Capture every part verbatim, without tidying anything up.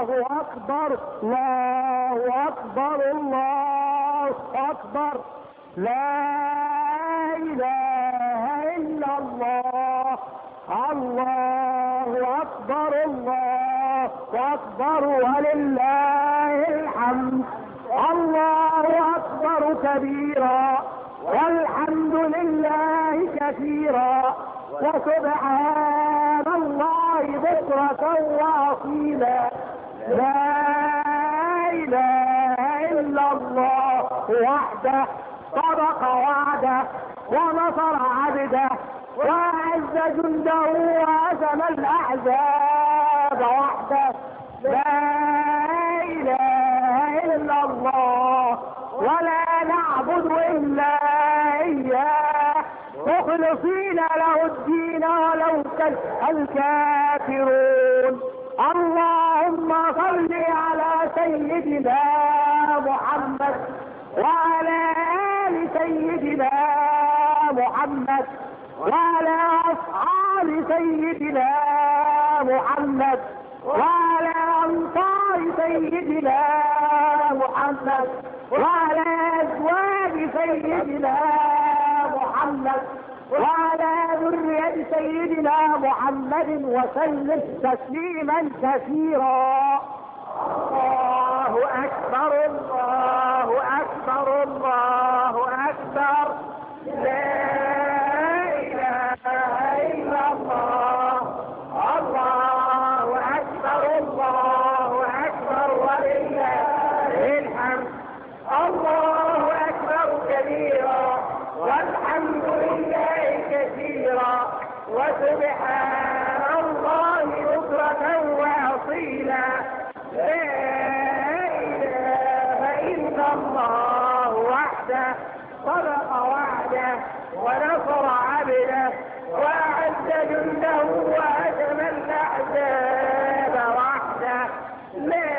الله أكبر الله أكبر الله أكبر لا إله إلا الله الله أكبر الله أكبر ولله الحمد الله أكبر كبيرا والحمد لله كثيرا وسبحان الله بكرة وأصيلا لا إله إلا الله وحده صدق وعده ونصر عبده وأعز جنده وهزم الأحزاب وحده لا إله إلا الله ولا نعبد إلا إياه مخلصين له الدين ولو كره الكافرون. اللهم صل على سيدنا محمد وعلى آل سيدنا محمد وعلى أصحاب سيدنا محمد وعلى أنصار سيدنا محمد وعلى أزواج سيدنا محمد وعلى ذرية سيدنا محمد وسلم تسليما كثيرا. الله أكبر الله أكبر الله أكبر لا إله إلا الله الله أكبر الله أكبر ولله الحمد الله أكبر كبيرا والحمد لله كثيرا وسبحان الله بكرة وأصيلا لا إله إلا الله وحده صدق وعده ونصر عبده وأعز جنده وهزم الأحزاب وحده لا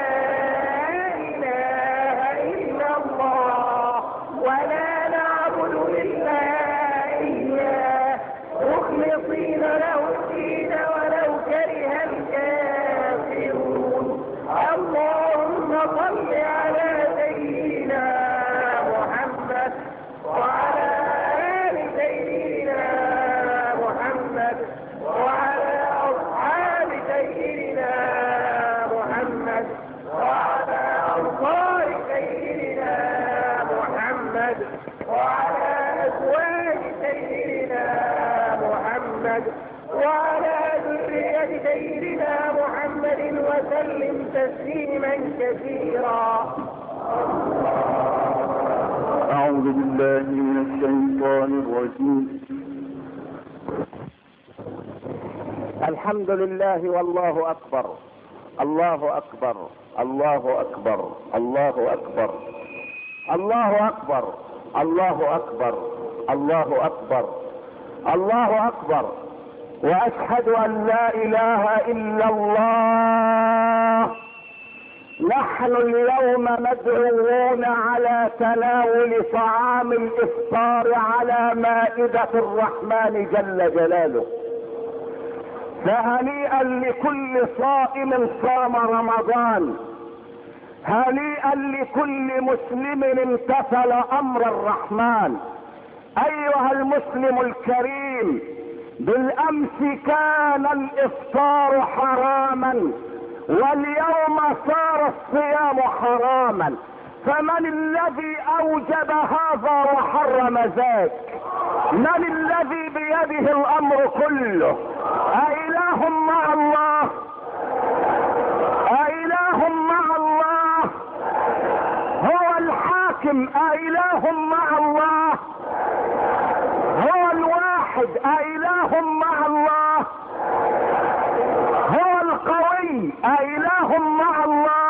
إله إلا الله ولا نعبد إلا إياه مخلصين له الدين ولو كره الكافرون. اللهم صل على سيدنا محمد وعلى آل سيدنا محمد وعلى أصحاب سيدنا محمد وعلى أنصار سيدنا محمد وعلى أزواج سيدنا محمد وعلى ذرية سيدنا محمد وسلم تسليما كثيرا. أعوذ بالله من الشيطان الرجيم. الحمد لله والله أكبر الله أكبر الله أكبر الله أكبر الله أكبر الله أكبر الله أكبر الله أكبر وأشهد أن لا إله إلا الله. نحن اليوم مدعوون على تناول طعام الإفطار على مائدة الرحمن جل جلاله، فهنيئا لكل صائم صام رمضان، هنيئا لكل مسلم امتثل أمر الرحمن. أيها المسلم الكريم، بالأمس كان الإفطار حراما واليوم صار الصيام حراما، فمن الذي أوجب هذا وحرم ذاك؟ من الذي بيده الأمر كله؟ أإله مع الله؟ أإله مع الله؟ هو الحاكم أإله مع الله؟ هو الواحد أإله مع الله؟ هو القوي أإله مع الله؟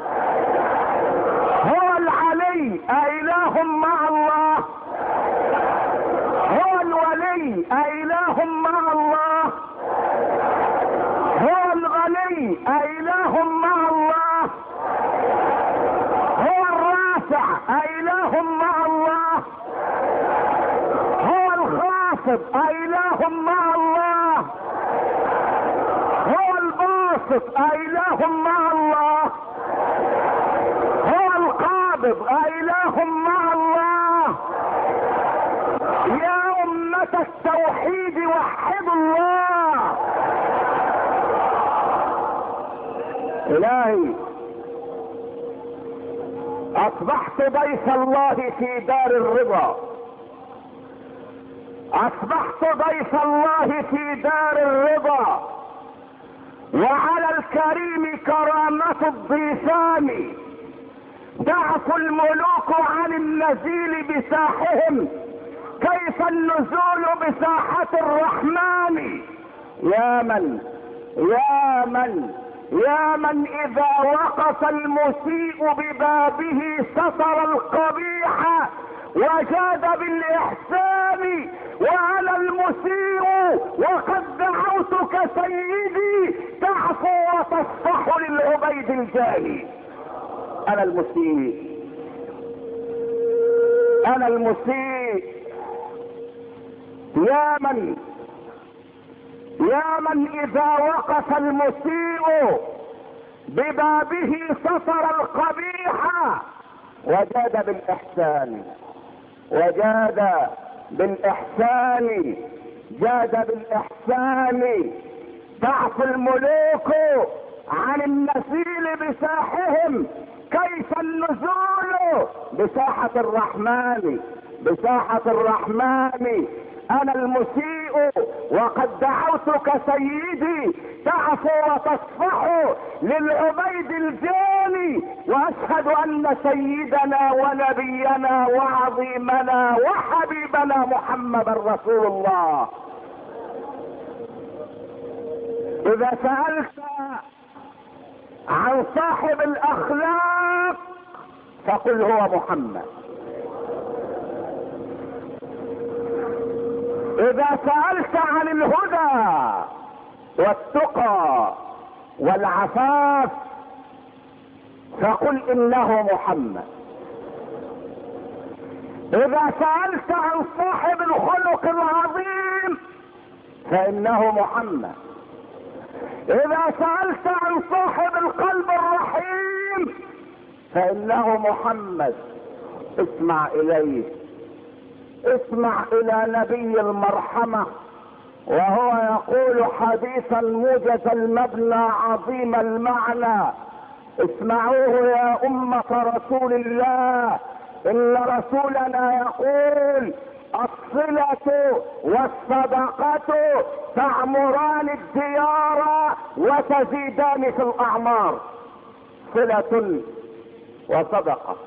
هو العلي أإله مع الله؟ هو الولي أإله مع الله؟ هو الغني أإله مع الله؟ هو الرافع أإله مع الله؟ هو الخافض أإله مع الله؟ هو الباسط الباسط أإله مع الله؟ هو القابض أإله مع الله؟ يا أمة التوحيد وحدوا الله. إلهي أصبحت ضيف الله في دار الرضا، أصبحت ضيف الله في دار الرضا، وعلى الكريم كرامة الضيفان. تعفو الملوك عن النزيل بساحهم، كيف النزول بساحة الرحمن؟ يا من يا من يا من إذا وقف المسيء ببابه ستر القبيح وجاد بالإحسان، وأنا المسيء وقد دعوتك سيدي تعفو وتصفح للعبيد الجاني. أنا المسيء أنا المسيء يا من يا من إذا وقف المسيء ببابه ستر القبيح وجاد بالإحسان وجاد بالإحسان جاد بالإحسان. تعفو الملوك عن النزيل بساحهم، كيف النزول بساحة الرحمن بساحة الرحمن. أنا المسيء وقد دعوتك سيدي تعفو وتصفح للعبيد الجاني، وأشهد أن سيدنا ونبينا وعظيمنا وحبيبنا محمد رسول الله. إذا سألت عن صاحب الأخلاق فقل هو محمد. إذا سألت عن الهدى والتقى والعفاف فقل إنه محمد. إذا سألت عن صاحب الخلق العظيم فإنه محمد. إذا سألت عن صاحب القلب الرحيم فإنه محمد. اسمع إليه، اسمع إلى نبي المرحمة وهو يقول حديثا موجز المبنى عظيم المعنى. اسمعوه يا أمة رسول الله، إن رسولنا يقول الصلة والصدقة تعمران الديار وتزيدان في الأعمار. صلة وصدقة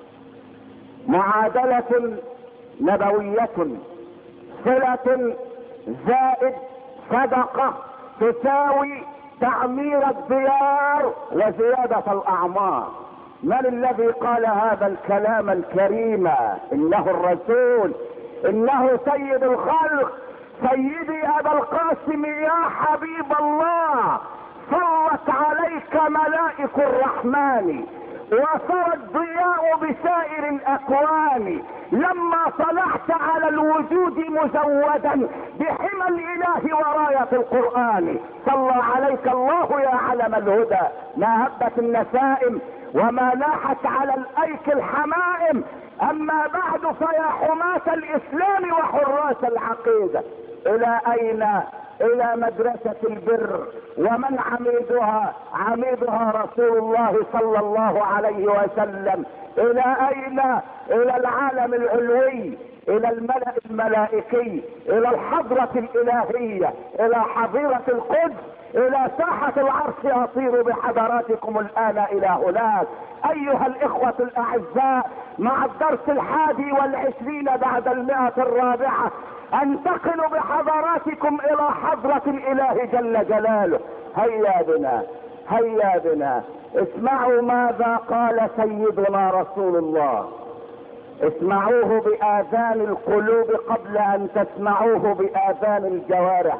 معادلة نبوية. صلة زائد صدقة تساوي تعمير الديار وزيادة الأعمار. من الذي قال هذا الكلام الكريم؟ إنه الرسول، إنه سيد الخلق، سيدي أبا القاسم يا حبيب الله. صلت عليك ملائك الرحمن وصار الضياء بسائر الأكوان، لما طلعت على الوجود مزودا بحمى الإله وراية القرآن. صلى عليك الله يا علم الهدى، ما هبت النسائم وما لاحت على الأيك الحمائم. أما بعد فيا حماة الإسلام وحراس العقيدة، إلى أين؟ إلى مدرسة البر، ومن عميدها؟ عميدها رسول الله صلى الله عليه وسلم. إلى أين؟ إلى العالم العلوي، إلى الملأ الملائكي، إلى الحضرة الإلهية، إلى حظيرة القدس، إلى ساحة العرش يطير بحضراتكم الآن إلى هناك. أيها الإخوة الأعزاء، مع الدرس الحادي والعشرين بعد المئة الرابعة انتقل بحضراتكم إلى حضرة الإله جل جلاله. هيا بنا هيا بنا اسمعوا ماذا قال سيدنا رسول الله. اسمعوه بآذان القلوب قبل أن تسمعوه بآذان الجوارح،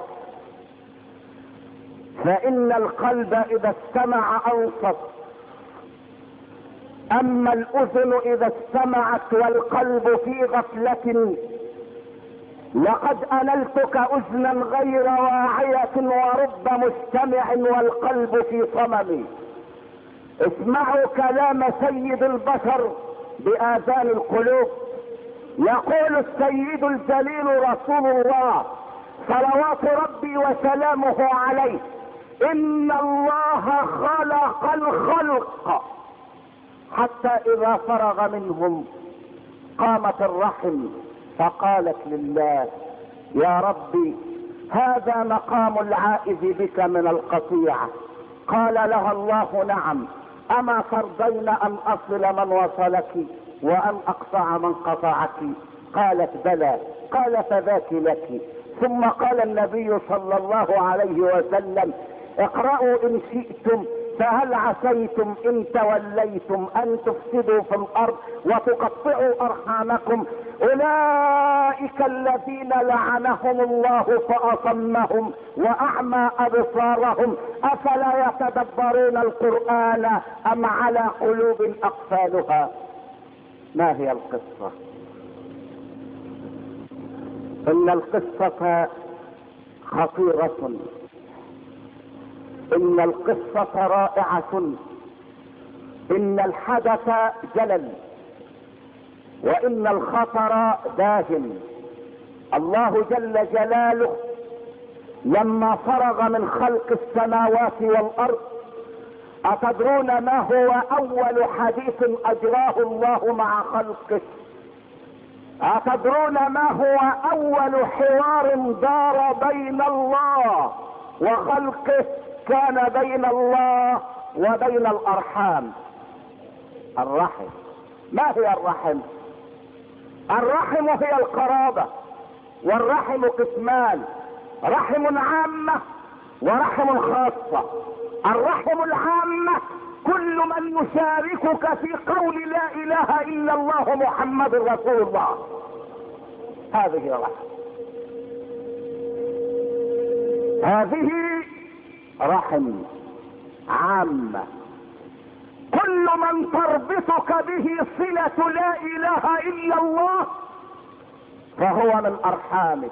فإن القلب إذا استمع أنصت، أما الأذن إذا استمعت والقلب في غفلة لقد أنلتك أذنا غير واعية ورب مستمع والقلب في صمم. اسمعوا كلام سيد البشر بآذان القلوب. يقول السيد الجليل رسول الله صلوات ربي وسلامه عليه: إن الله خلق الخلق حتى إذا فرغ منهم قامت الرحم فقالت لله: يا ربي هذا مقام العائذ بك من القطيعة. قال لها الله: نعم، أما ترضين أن أصل من وصلك وأن أقطع من قطعك؟ قالت: بلى. قال: فذاك لك. ثم قال النبي صلى الله عليه وسلم: اقرأوا إن شئتم فهل عسيتم إن توليتم أن تفسدوا في الأرض وتقطعوا أرحامكم. أولئك الذين لعنهم الله فأصمهم وأعمى أبصارهم أفلا يتدبرون القرآن أم على قلوب أقفالها. ما هي القصة؟ إن القصة خطيرة، إن القصة رائعة، إن الحدث جلل، وإن الخطر داهم. الله جل جلاله لما فرغ من خلق السماوات والأرض، أتدرون ما هو أول حديث أجراه الله مع خلقه؟ أتدرون ما هو أول حوار دار بين الله وخلقه كان بين الله وبين الأرحام؟ الرحم. ما هي الرحم؟ الرحم هي القرابة، والرحم قسمان: رحم عامة ورحم خاصة. الرحم العامة كل من يشاركك في قول لا إله إلا الله محمد رسول الله، هذه الرحم. هذه رحم عامة، كل من تربطك به صلة لا اله الا الله فهو من ارحامك،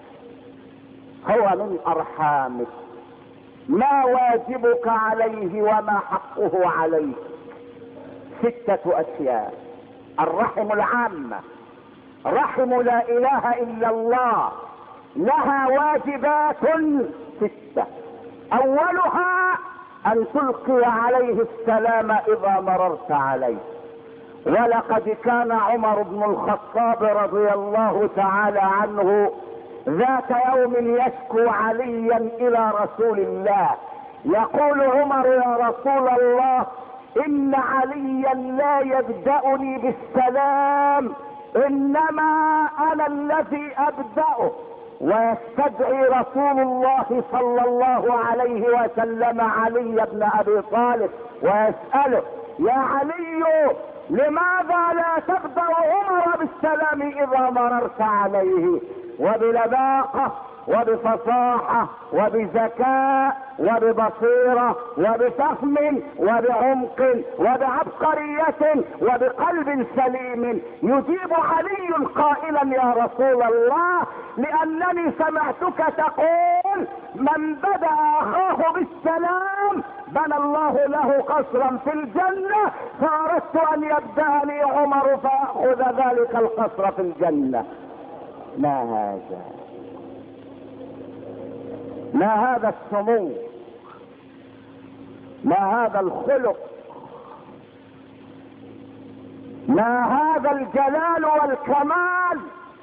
هو من ارحامك. ما واجبك عليه وما حقه عليك؟ ستة اشياء. الرحم العامة، رحم لا اله الا الله، لها واجبات ستة. اولها ان تلقي عليه السلام اذا مررت عليه. ولقد كان عمر بن الخطاب رضي الله تعالى عنه ذات يوم يشكو عليا الى رسول الله، يقول عمر: يا رسول الله، ان عليا لا يبدأني بالسلام، انما انا الذي ابدأه. ويستدعي رسول الله صلى الله عليه وسلم علي بن ابي طالب ويسأله: يا علي، لماذا لا تبدأ عمر بالسلام اذا مررت عليه؟ وبلباقة وبفصاحة وبذكاء وببصيرة وبفهم وبعمق وبعبقرية وبقلب سليم يجيب علي قائلا: يا رسول الله، لأنني سمعتك تقول من بدأ أخاه بالسلام بنى الله له قصرا في الجنة، فأردت أن يبدأني عمر فأخذ ذلك القصر في الجنة. ما هذا؟ ما هذا السمو؟ ما هذا الخلق؟ ما هذا الجلال والكمال؟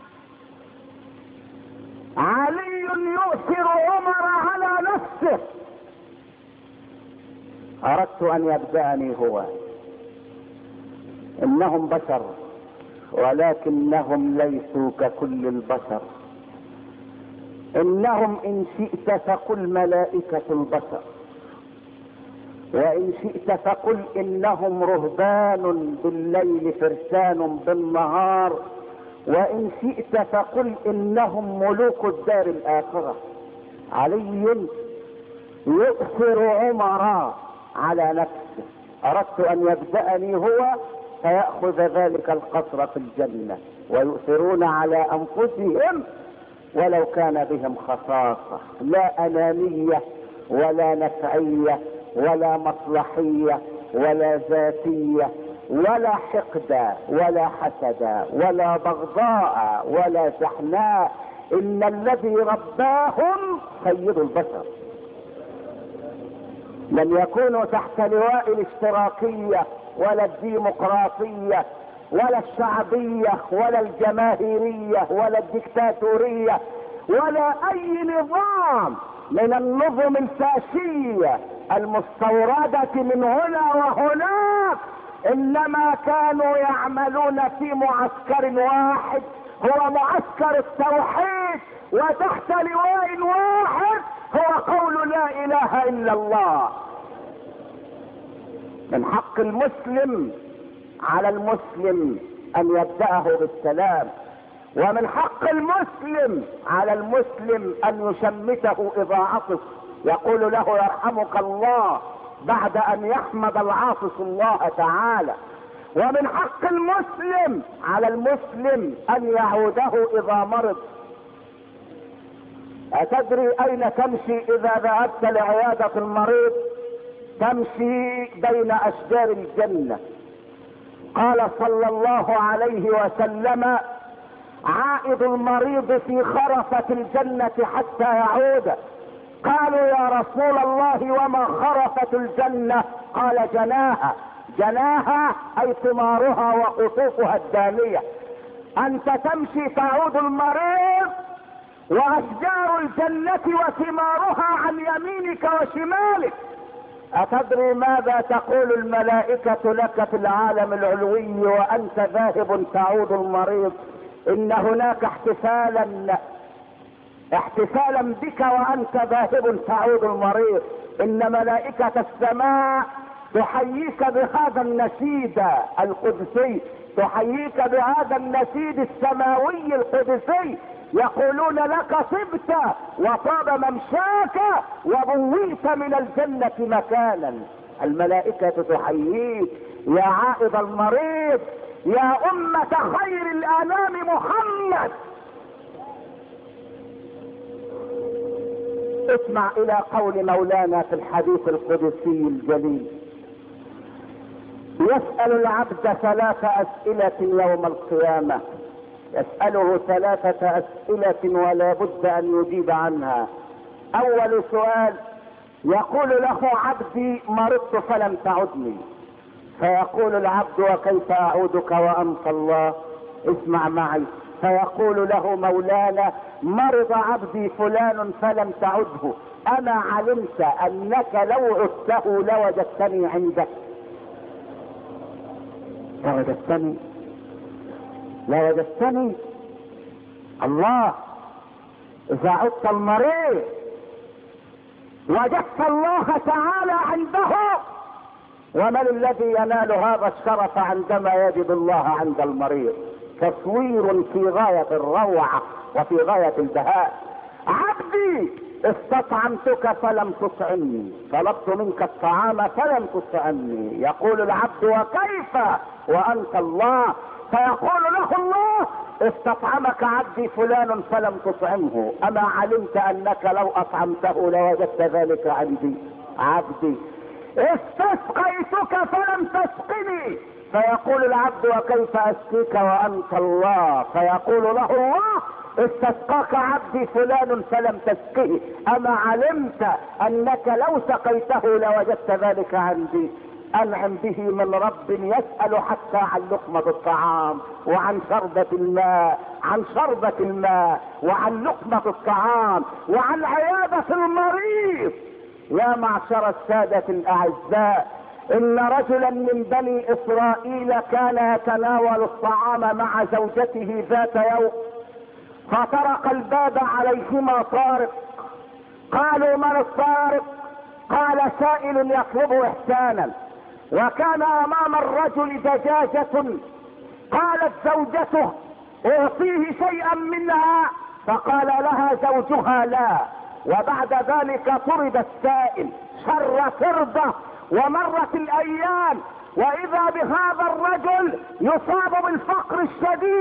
علي يؤثر عمر على نفسه. اردت ان يبدأني هو. انهم بشر ولكنهم ليسوا ككل البشر. انهم ان شئت فقل ملائكة البشر، وان شئت فقل انهم رهبان بالليل فرسان بالنهار، وان شئت فقل انهم ملوك الدار الاخرة. علي يؤثر عمر على نفسه. اردت ان يبدأني هو فيأخذ ذلك القصر في الجنة، ويؤثرون على انفسهم ولو كان بهم خصاصة، لا أنانية ولا نفعية ولا مصلحية ولا ذاتية ولا حقد ولا حسد ولا بغضاء ولا شحناء. إن الذي رباهم سيد البشر. لم يكونوا تحت لواء الاشتراكية ولا الديمقراطية ولا الشعبية ولا الجماهيرية ولا الدكتاتورية ولا اي نظام من النظم الفاشية المستوردة من هنا وهناك، انما كانوا يعملون في معسكر واحد هو معسكر التوحيد، وتحت لواء واحد هو قول لا اله الا الله. من حق المسلم على المسلم ان يبدأه بالسلام، ومن حق المسلم على المسلم ان يشمته اذا عطس، يقول له يرحمك الله بعد ان يحمد العاطس الله تعالى. ومن حق المسلم على المسلم ان يعوده اذا مرض. اتدري اين تمشي اذا ذهبت لعيادة المريض؟ تمشي بين اشجار الجنة. قال صلى الله عليه وسلم: عائد المريض في خرفة الجنة حتى يعود. قالوا يا رسول الله وما خرفة الجنة؟ قال: جناها. جناها اي ثمارها وقطوفها الدانية. انت تمشي تعود المريض واشجار الجنة وثمارها عن يمينك وشمالك. اتدري ماذا تقول الملائكة لك في العالم العلوي وانت ذاهب تعود المريض؟ ان هناك احتفالا احتفالا بك وانت ذاهب تعود المريض. ان ملائكة السماء تحييك بهذا النشيد القدسي، تحييك بهذا النشيد السماوي القدسي، يقولون لك طبت وطاب ممشاك وبويت من الجنة مكانا. الملائكة تحييك يا عائد المريض، يا أمة خير الأنام محمد. اسمع إلى قول مولانا في الحديث القدسي الجليل: يسأل العبد ثلاث أسئلة يوم القيامة، يسأله ثلاثة أسئلة ولا بد أن يجيب عنها. أول سؤال: يقول له عبدي مرضت فلم تعدني، فيقول العبد وكيف أعودك وأنت الله؟ اسمع معي. فيقول له مولانا: مرض عبدي فلان فلم تعده، أما علمت أنك لو عدته لوجدتني عندك؟ لوجدتني لوجدتني الله. إذا عدت المريض وجدت الله تعالى عنده. ومن الذي ينال هذا الشرف عندما يجد الله عند المريض؟ تصوير في غاية الروعة وفي غاية البهاء. عبدي استطعمتك فلم تطعمني، طلبت منك الطعام فلم تطعمني. يقول العبد: وكيف وأنت الله؟ فيقول له الله: استطعمك عبدي فلان فلم تطعمه، أما علمت أنك لو أطعمته لوجدت ذلك عندي؟ عبدي استسقيتك فلم تسقني. فيقول العبد: وكيف أسقيك وأنت الله؟ فيقول له الله: استسقاك عبدي فلان فلم تسقه، أما علمت أنك لو سقيته لوجدت ذلك عندي؟ أنعم به من رب يسأل حتى عن لقمة الطعام وعن شربة الماء، عن شربة الماء وعن لقمة الطعام وعن عيادة المريض. يا معشر السادة الأعزاء، إن رجلا من بني إسرائيل كان يتناول الطعام مع زوجته ذات يوم، فطرق الباب عليهما طارق. قالوا: من الطارق؟ قال: سائل يطلب إحسانا. وكان أمام الرجل دجاجة، قالت زوجته: أعطيه شيئا منها، فقال لها زوجها: لا. وبعد ذلك طرد السائل، شر فرضة، ومرت الأيام، وإذا بهذا الرجل يصاب بالفقر الشديد،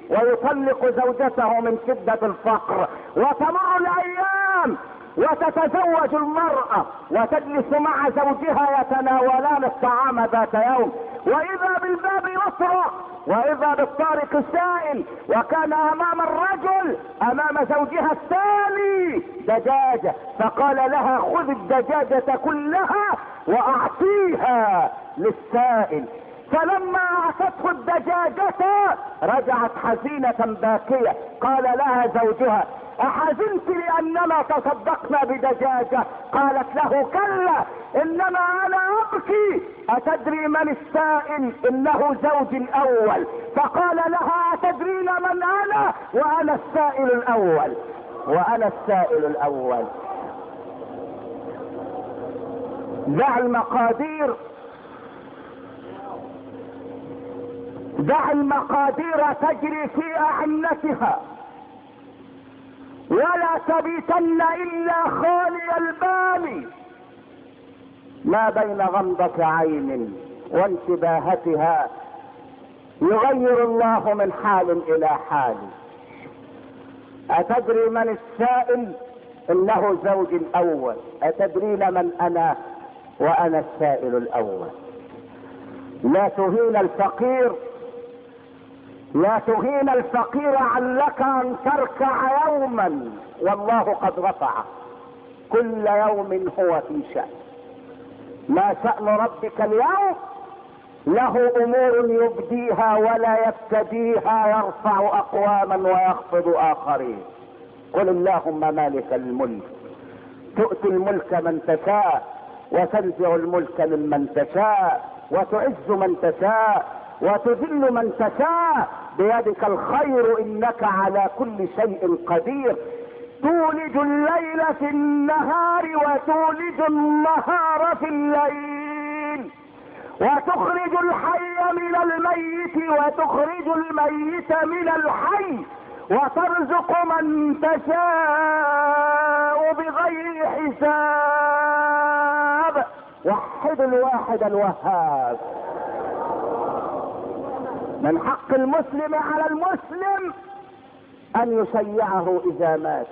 ويطلق زوجته من شدة الفقر. وتمر الايام وتتزوج المرأة وتجلس مع زوجها يتناولان الطعام ذات يوم، واذا بالباب يطرق واذا بالطارق سائل، وكان امام الرجل امام زوجها الثاني دجاجة، فقال لها خذ الدجاجة كلها واعطيها للسائل. فلما اعطته الدجاجة رجعت حزينة باكية. قال لها زوجها احزنت لاننا تصدقنا بدجاجة؟ قالت له كلا انما انا ابكي، اتدري من السائل؟ انه زوجي الاول. فقال لها اتدرين من انا؟ وانا السائل الاول، وانا السائل الاول. دع المقادير دع المقادير تجري في اعنتها، ولا تبيتن الا خالي البال. ما بين غمضة عين وانتباهتها يغير الله من حال الى حال. اتدري من السائل؟ انه زوجي الاول. اتدرين من انا؟ وانا السائل الاول. لا تهين الفقير، لا تهين الفقير علك ان تركع يوما والله قد رفعه. كل يوم هو في شأن. ما شأن ربك اليوم؟ له امور يبديها ولا يبتديها، يرفع اقواما ويخفض اخرين. قل اللهم مالك الملك تؤتي الملك من تشاء وتنزع الملك ممن تشاء وتعز من تشاء وتذل من تشاء، بيدك الخير انك على كل شيء قدير. تولج الليل في النهار وتولج النهار في الليل، وتخرج الحي من الميت وتخرج الميت من الحي، وترزق من تشاء بغير حساب. وحد الواحد الوهاب. من حق المسلم على المسلم ان يشيعه اذا مات.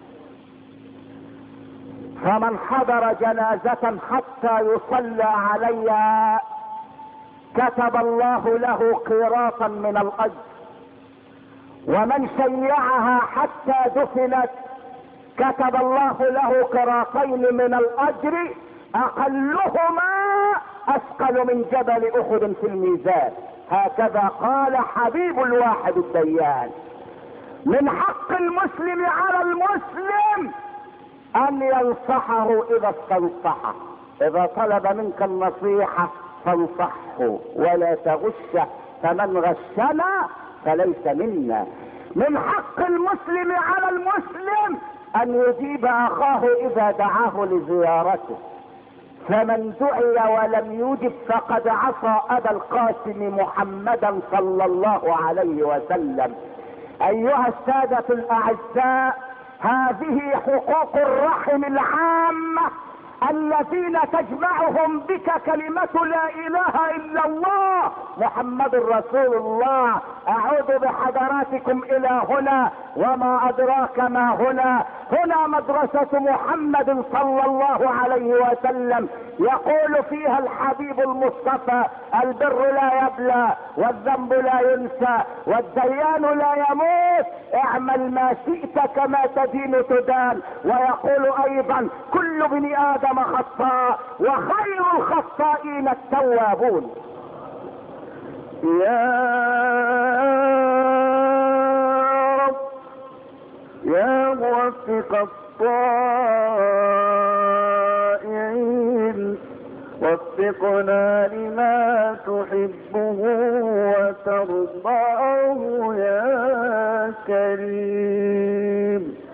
فمن حضر جنازة حتى يصلى عليها كتب الله له قيراطا من الاجر، ومن شيعها حتى دفنت كتب الله له قيراطين من الاجر اقلهما اثقل من جبل احد في الميزان. هكذا قال حبيب الواحد الديان. من حق المسلم على المسلم ان ينصحه اذا استنصحه. اذا طلب منك النصيحة فانصحه ولا تغشه، فمن غشنا فليس منا. من حق المسلم على المسلم ان يجيب اخاه اذا دعاه لزيارته، فمن دعي ولم يجب فقد عصى ابا القاسم محمدا صلى الله عليه وسلم. ايها السادة الاعزاء، هذه حقوق الرحم العامة الذين تجمعهم بك كلمة لا اله الا الله محمد رسول الله. اعود بحضراتكم الى هنا، وما ادراك ما هنا. هنا مدرسة محمد صلى الله عليه وسلم، يقول فيها الحبيب المصطفى: البر لا يبلى والذنب لا ينسى والديان لا يموت، اعمل ما شئت كما تدين تدان. ويقول ايضا: كل ابن ادم خطاء وخير الخطائين التوابون. يا رب يا موفق الطائعين، وفقنا لما تحبه وترضاه يا كريم.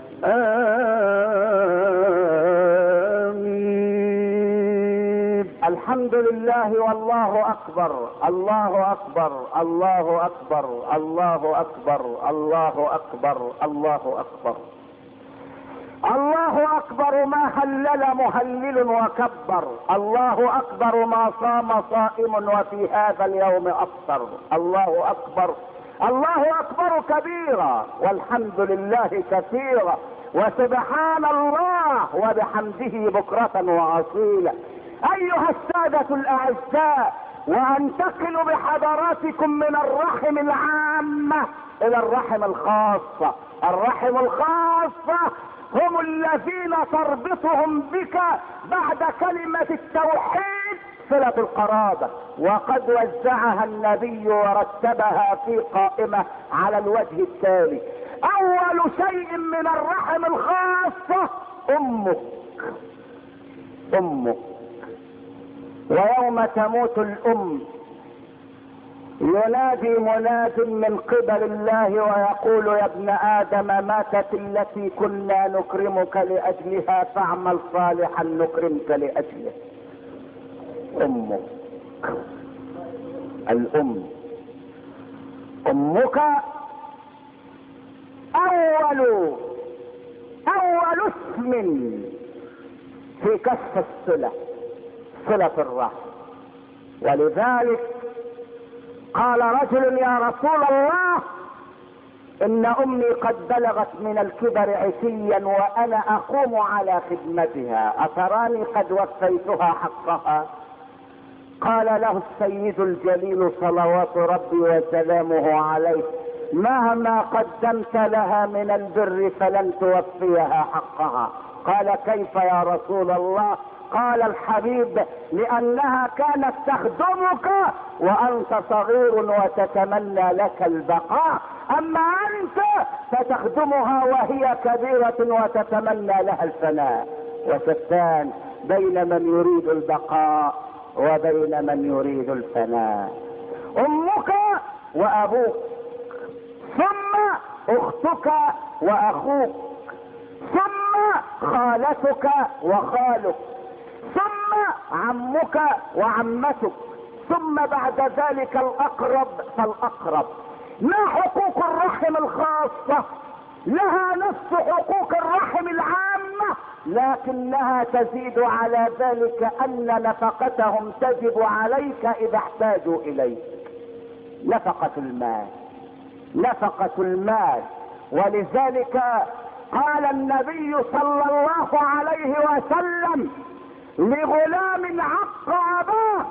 آمين. الحمد لله والله اكبر، الله اكبر، الله اكبر، الله اكبر، الله اكبر، الله اكبر. الله اكبر ما هلل مهلل وكبر، الله اكبر ما صام صائم وفي هذا اليوم افطر، الله اكبر الله اكبر كبيرا والحمد لله كثيرا وسبحان الله وبحمده بكرة واصيلا. ايها السادة الاعزاء، وانتقل بحضراتكم من الرحم العامة الى الرحم الخاصة. الرحم الخاصة هم الذين تربطهم بك بعد كلمة التوحيد صلة القرابة، وقد وزعها النبي ورتبها في قائمة على الوجه التالي: اول شيء من الرحم الخاصة امك. امك. ويوم تموت الام ينادي مناد من قبل الله ويقول: يا ابن ادم ماتت التي كنا نكرمك لاجلها فاعمل صالحا نكرمك لاجله. امك. الام. امك اول اول اسم في كشف الصلة، صلة الرحم. ولذلك قال رجل: يا رسول الله ان امي قد بلغت من الكبر عتيا وانا اقوم على خدمتها، اتراني قد وفيتها حقها؟ قال له السيد الجليل صلوات ربي وسلامه عليه: مهما قدمت لها من البر فلن توفيها حقها. قال: كيف يا رسول الله؟ قال الحبيب: لانها كانت تخدمك وانت صغير وتتمنى لك البقاء، اما انت فتخدمها وهي كبيرة وتتمنى لها الفناء. وشتان بين من يريد البقاء وبين من يريد الفناء. امك وابوك، ثم اختك واخوك، ثم خالتك وخالك، ثم عمك وعمتك، ثم بعد ذلك الاقرب فالاقرب. ما حقوق الرحم الخاصة؟ لها نفس حقوق الرحم العامة، لكنها تزيد على ذلك ان نفقتهم تجب عليك اذا احتاجوا اليك. نفقة المال، نفقة المال. ولذلك قال النبي صلى الله عليه وسلم لغلام عق اباه.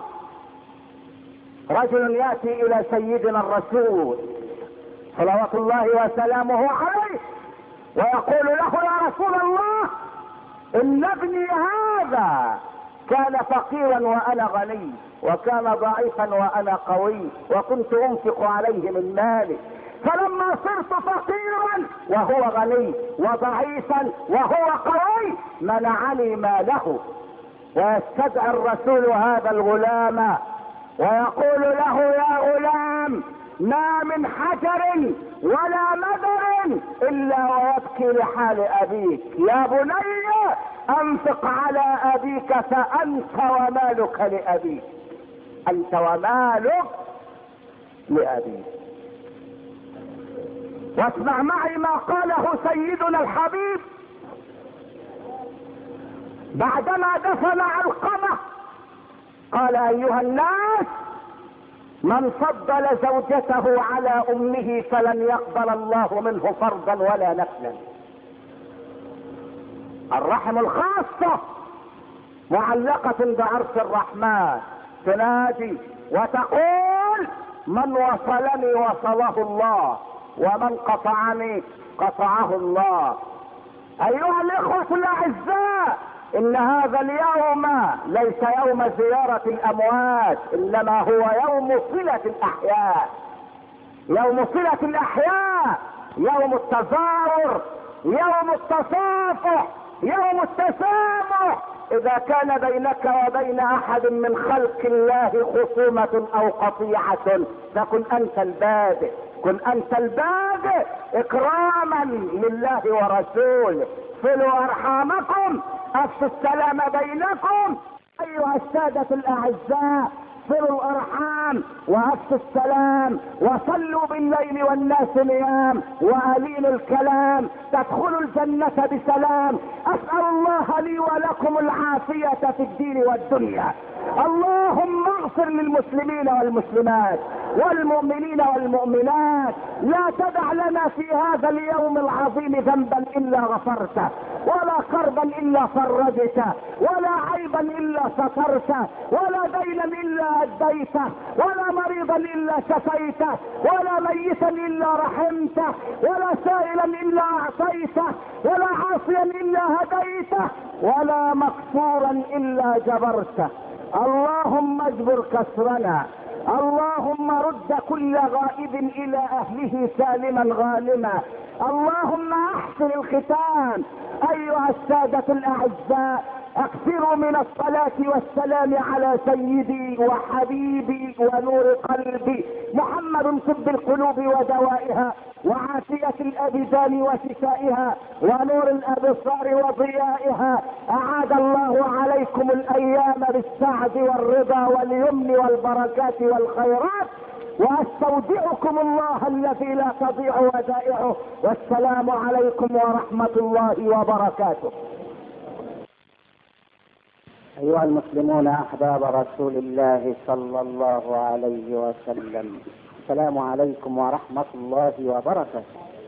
رجل ياتي الى سيدنا الرسول صلوات الله وسلامه عليه ويقول له: يا رسول الله ان ابني هذا كان فقيرا وانا غني، وكان ضعيفا وانا قوي، وكنت انفق عليه من مالي، فلما صرت فقيرا وهو غني وضعيفا وهو قوي منعني ماله. ويستدعي الرسول هذا الغلام ويقول له: يا غلام، ما من حجر ولا مدر الا ويبكي لحال ابيك، يا بني انفق على ابيك فانت ومالك لابيك، انت ومالك لابيك. واسمع معي ما قاله سيدنا الحبيب بعدما دفن علقمة. قال: ايها الناس، من فضل زوجته على امه فلن يقبل الله منه فرضا ولا نفلا. الرحم الخاصة معلقة بعرش الرحمن، تنادي وتقول: من وصلني وصله الله، ومن قطعني قطعه الله. ايها الاخوة الاعزاء، ان هذا اليوم ليس يوم زيارة الاموات، انما هو يوم صلة الاحياء. يوم صلة الاحياء، يوم التزاور، يوم التصافح، يوم التسامح. اذا كان بينك وبين احد من خلق الله خصومة او قطيعة فكن انت البادئ، كن انت البادئ اكراما لله ورسوله. صلوا ارحامكم، افشوا السلام بينكم. ايها السادة الاعزاء، صلوا الارحام وافشوا السلام، وصلوا بالليل والناس نيام، وقليل الكلام تدخلوا الجنة بسلام. اسأل الله لي ولكم العافية في الدين والدنيا. اللهم اغفر للمسلمين والمسلمات، والمؤمنين والمؤمنات. لا تدع لنا في هذا اليوم العظيم ذنبا الا غفرته، ولا كربا الا فرجته، ولا عيبا الا سترته، ولا دينا الا اديته، ولا مريضا الا شفيته، ولا ميتا الا رحمته، ولا سائلا الا اعطيته، ولا عاصيا الا هديته، ولا مكسورا الا جبرته. اللهم اجبر كسرنا، اللهم رد كل غائب الى اهله سالما غانما. اللهم احسن الختام. ايها السادة الاعزاء، اكثروا من الصلاة والسلام على سيدي وحبيبي ونور قلبي محمد، طب القلوب ودوائها، وعافية الابدان وشفائها، ونور الابصار وضيائها. اعاد الله عليكم الايام بالسعد والرضا واليمن والبركات والخيرات، واستودعكم الله الذي لا تضيع ودائعه. والسلام عليكم ورحمة الله وبركاته. أيها المسلمون أحباب رسول الله صلى الله عليه وسلم، السلام عليكم ورحمة الله وبركاته.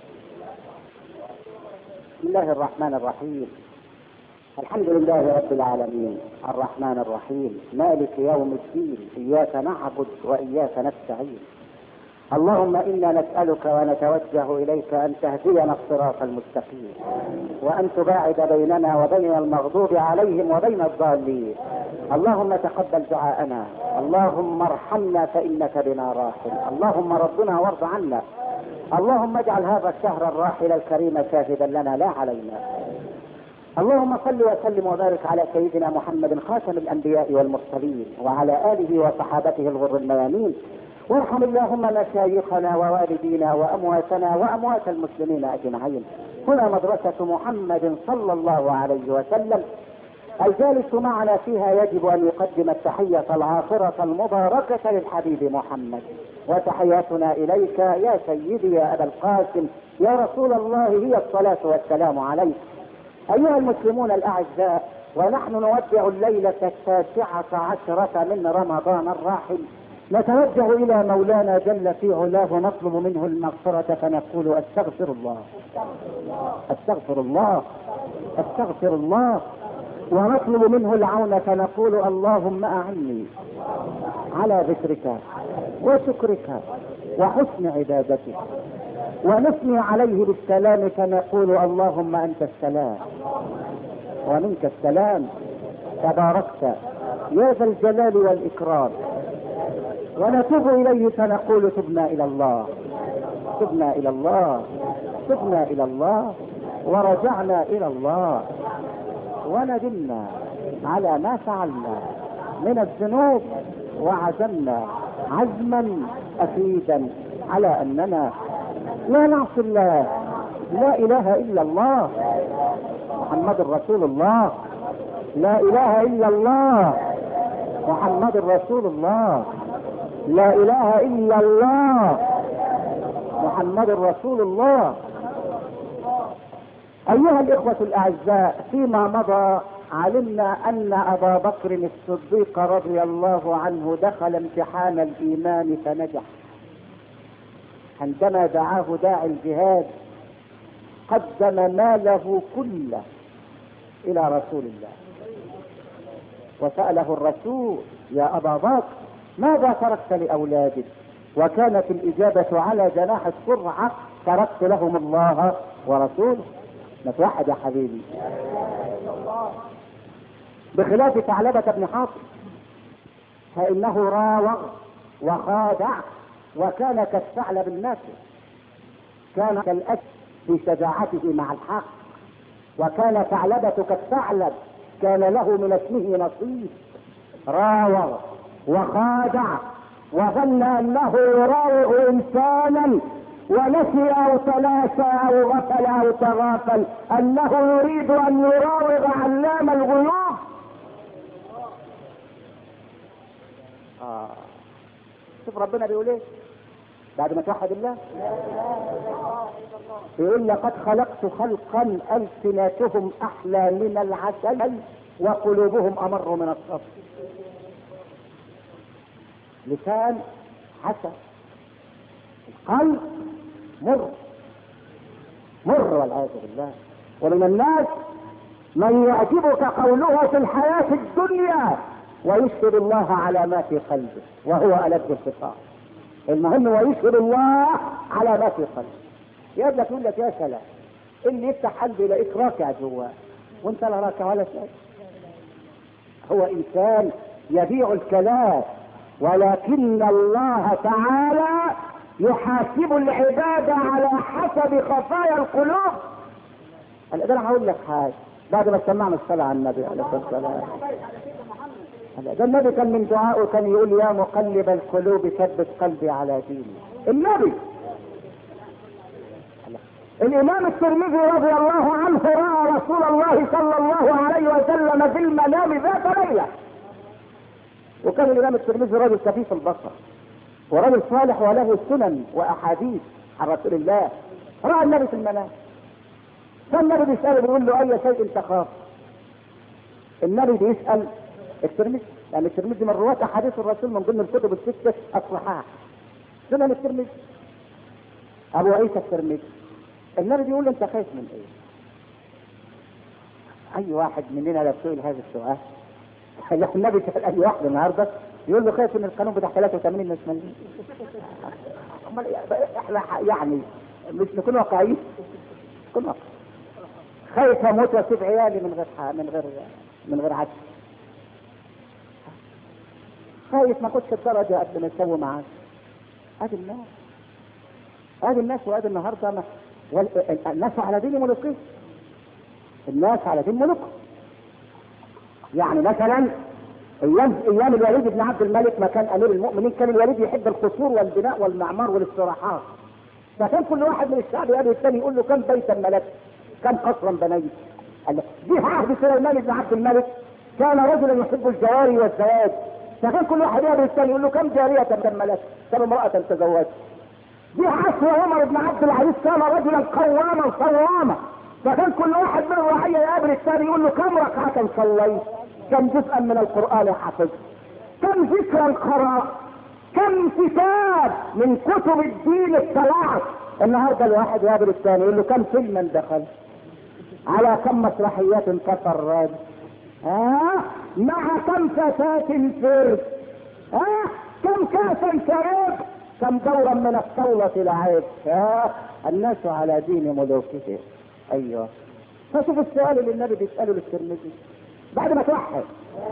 بسم الله الرحمن الرحيم. الحمد لله رب العالمين، الرحمن الرحيم، مالك يوم الدين، إياك نعبد وإياك نستعين. اللهم إنا نسألك ونتوجه إليك أن تهدينا الصراط المستقيم، وأن تباعد بيننا وبين المغضوب عليهم وبين الضالين. اللهم تقبل دعاءنا، اللهم ارحمنا فإنك بنا راحم، اللهم ربنا وارض عنا. اللهم اجعل هذا الشهر الراحل الكريم شاهدا لنا لا علينا. اللهم صل وسلم وبارك على سيدنا محمد خاتم الأنبياء والمرسلين، وعلى آله وصحابته الغر الميامين. وارحم اللهم مشايخنا ووالدينا وامواتنا واموات المسلمين اجمعين. هنا مدرسة محمد صلى الله عليه وسلم، الجالس معنا فيها يجب ان يقدم التحية العاطرة المباركة للحبيب محمد. وتحياتنا اليك يا سيدي يا ابا القاسم يا رسول الله هي الصلاة والسلام عليك. ايها المسلمون الاعزاء، ونحن نودع الليلة التاسعة عشرة من رمضان الراحل، نتوجه الى مولانا جل في علاه ونطلب منه المغفرة فنقول استغفر الله استغفر الله استغفر الله، ونطلب منه العون فنقول اللهم اعني على ذكرك وشكرك وحسن عبادتك، ونثني عليه بالسلام فنقول اللهم انت السلام ومنك السلام، تباركت يا ذا الجلال والاكرام. ونتوب اليه فنقول تبنا الى الله تبنا الى الله تبنا الى الله ورجعنا الى الله، وندمنا على ما فعلنا من الذنوب، وعزمنا عزما اكيدا على اننا لا نعصي الله. لا اله الا الله محمد رسول الله، لا اله الا الله محمد رسول الله، لا اله الا الله محمد رسول الله. ايها الاخوة الاعزاء، فيما مضى علمنا ان ابا بكر الصديق رضي الله عنه دخل امتحان الايمان فنجح. عندما دعاه داعي الجهاد قدم ماله كله الى رسول الله، وسأله الرسول يا ابا بكر ماذا تركت لاولادك؟ وكانت الاجابة على جناح السرعة تركت لهم الله ورسوله. نتوحد يا حبيبي. بخلاف ثعلبة بن حاطب فانه راوغ وخادع، وكان كالثعلب الناسر، كان كالاسد في شجاعته مع الحق، وكان ثعلبة كالثعلب، كان له من اسمه نصيب. راوغ وخادع وظن انه يراوغ انسانا، ونسي او تناسى او غفل او تغافل انه يريد ان يراوغ علام الغيوب. آه. شوف ربنا بيقول ايه بعد ما توحد الله، يقول لقد خلقت خلقا السنتهم احلى من العسل وقلوبهم امر من الصبر. لسان عسل القلب مر مر والعياذ بالله. ومن الناس من يعجبك قوله في الحياة الدنيا ويشهد الله على ما في قلبه وهو ألد الخصام. المهم ويشهد الله على ما في قلبه. يقول لك يقول لك يا سلام اللي يفتح قلبه يلاقيك راكع جواه وانت لا راكع ولا شيء. هو انسان يبيع الكلام، ولكن الله تعالى يحاسب العباد على حسب خفايا القلوب. ده انا هقول لك حاجه بعد ما سمعنا الصلاه على النبي عليه الصلاه والسلام. ده النبي كان من دعائه كان يقول يا مقلب القلوب ثبت قلبي على دينك. النبي الامام الترمذي رضي الله عنه راى رسول الله صلى الله عليه وسلم في المنام ذات ليله، وكان الامام الترمذي رجل كفيف البصر ورجل صالح وله سنن واحاديث عن رسول الله. راى النبي في المنام، فالنبي بيساله بيقول له اي شيء تخاف؟ النبي بيسال الترمذي، يعني الترمذي من رواة احاديث الرسول من ضمن الكتب السته الصحاح سنن الترمذي ابو عيسى الترمذي. النبي بيقول له انت خايف من ايه؟ اي واحد مننا لو سئل هذا السؤال لو النبي سال اي واحد النهارده يقول له خايف من القانون بتاع ثلاثة وثمانين مليون. امال احنا يعني مش نكون واقعيين؟ نكون واقعيين. خايف اموت واسيب عيالي من غير من غير من غير عدل. خايف ما كنتش الدرجه قبل ما يسوي معاك. ادي الناس ادي الناس وادي النهارده ما الناس على دين ملوكهم. الناس على دين ملوكهم. يعني مثلا ايام ايام الوليد بن عبد الملك ما كان امير المؤمنين كان الوليد يحب القصور والبناء والمعمار والاستراحات، فكان كل واحد من الشعب يقابل الثاني يقول له كم بيتا ملكت؟ كم قصرا بنيت؟ قال له دي عهد سليمان بن عبد الملك كان رجلا يحب الجواري والزواج، فكان كل واحد يقابل الثاني يقول له كم جارية ملكت؟ كم امرأة تزوجت؟ دي عصر عمر بن عبد العزيز كان رجلا قواما صواما، فكان كل واحد من الرعية يقابل الثاني يقول له كم ركعة صليت؟ كم جزءا من القرآن حفظ؟ كم ذكرا قرأ؟ كم كتاب من كتب الدين الثلاث؟ النهارده الواحد يقابل الثاني يقول له كم فيلما دخل؟ على كم مسرحيات تفرج؟ ها؟ مع كم فتاة فرد؟ ها؟ كم كاسا شرب؟ كم دورا من الطاولة لعب؟ ها؟ الناس على دين ملوكهم. ايوه. فشوف السؤال اللي النبي بيسأله للترمذي بعد ما توحد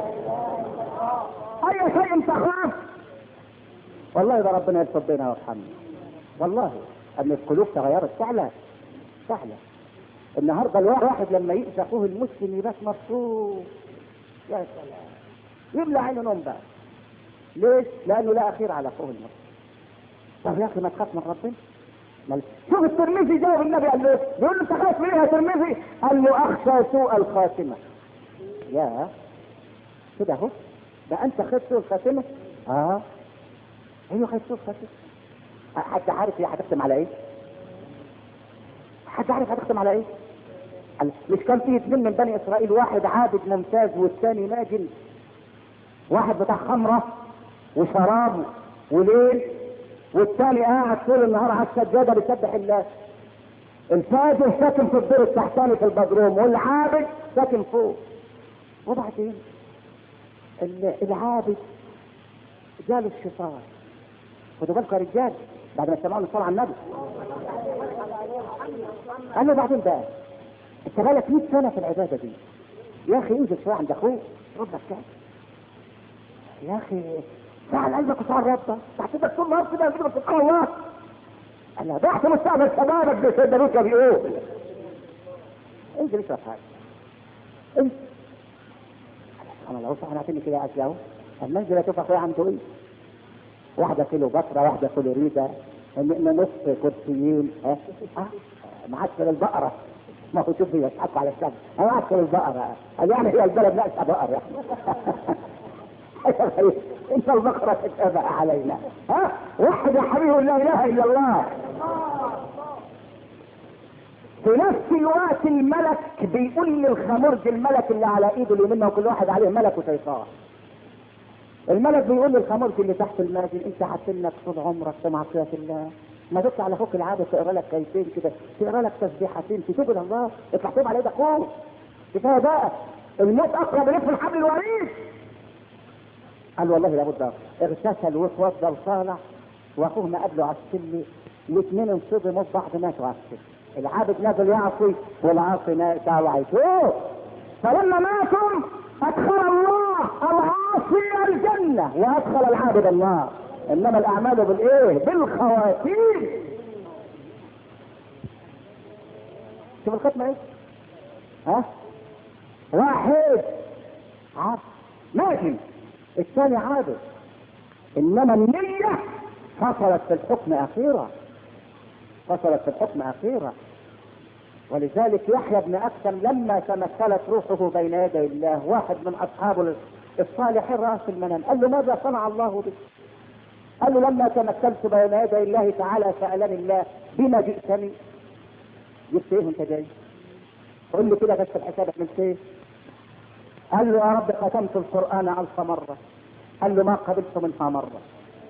اي شيء تخاف؟ والله ده ربنا يلطف بينا ويرحمنا. والله ان القلوب تغيرت فعلا فعلا. النهارده الواحد لما يأذى اخوه المسلم يبقى مبسوط يا سلام، يملى عينه نوم بقى. ليش؟ لانه لا خير على اخوه المسلم. طب يا اخي ما تخاف من ربنا؟ شوف الترمذي جاوب النبي قال له يقول له انت خايف من ايه يا ترمذي؟ قال له اخشى سوء الخاتمه. يا كده اهو، ده انت خايف سوء الخاتمه؟ اه ايوه خايف سوء الخاتمه. حد عارف هي هتختم على ايه؟ حد عارف هتختم على ايه؟ مش كان فيه اثنين من بني اسرائيل، واحد عابد ممتاز والثاني ماجن، واحد بتاع خمره وشراب وليل، والثاني قاعد طول النهار على السجاده بيسبح الله. الفاجر ساكن في الدور التحتاني في البدروم والعابد ساكن فوق. وبعدين العابد جاله الشيطان. خدوا بالكم يا رجال بعد ما سمعوا الصلاه على النبي قال له بعدين بقى انت بقالك مية سنه في العباده دي يا اخي انزل شويه عند اخوك ربك كده يا اخي فعل قلبك وفعل ربك تحسبك طول النهار كده كده سبحان الله. انا ضعت مستقبل شبابك بيصدقوك بيقول انزل اشرب حاجه انزل. انا لو صح انا اعطيني كده اكل اهو اما انزل اشوف اخويا عنده ايه. واحده كيلو بصره، واحده كيلو ريده، نص كرسيين ها اه معسل البقره. ما هو شوف يضحكوا على الشعب انا معسل البقره قال يعني هي البلد ناقصه بقر يعني انت البقره تتابع علينا ها وحد يا حبيبي لا اله الا الله. في نفس الوقت الملك بيقول للخمرج الملك اللي على ايده اليمين وكل واحد عليه ملك وشيطان. الملك بيقول للخمرج اللي تحت الماجن انت هتنك طول عمرك في معصيه الله ما تطلع على فوق العاده تقرا لك كيفين كده، تقرا لك تسبيحتين، تتوب الى الله، اطلع توب على ايدك فوق. كفايه بقى، الموت اقرب اليك من حبل الوريد. قال والله لابد. اغتسل واتوضى وصالح، واخوه ما قبله على السلم، الاثنين انصدموا في بعض ماتوا على السلم. العابد نازل يعصي والعاصي طالع يتوب. فلما ماتوا ادخل الله العاصي الجنه وادخل العابد النار. انما الاعمال بالايه؟ بالخواتيم. شوف الختمه ايه؟ ها؟ واحد عبد ماشي، الثاني عابد، انما النية فصلت في الحكم اخيرا، فصلت في الحكم اخيرا. ولذلك يحيى بن اكثم لما تمثلت روحه بين يدي الله، واحد من اصحابه الصالحين رأى في المنام، قال له ماذا صنع الله بك؟ قال له لما تمثلت بين يدي الله تعالى سألني الله بما جئتني؟ جبت ايه انت جاي؟ قل لي كده بس الحساب من ايه؟ قال له يا رب ختمت القرآن ألف مرة. قال له ما قبلت منها مرة.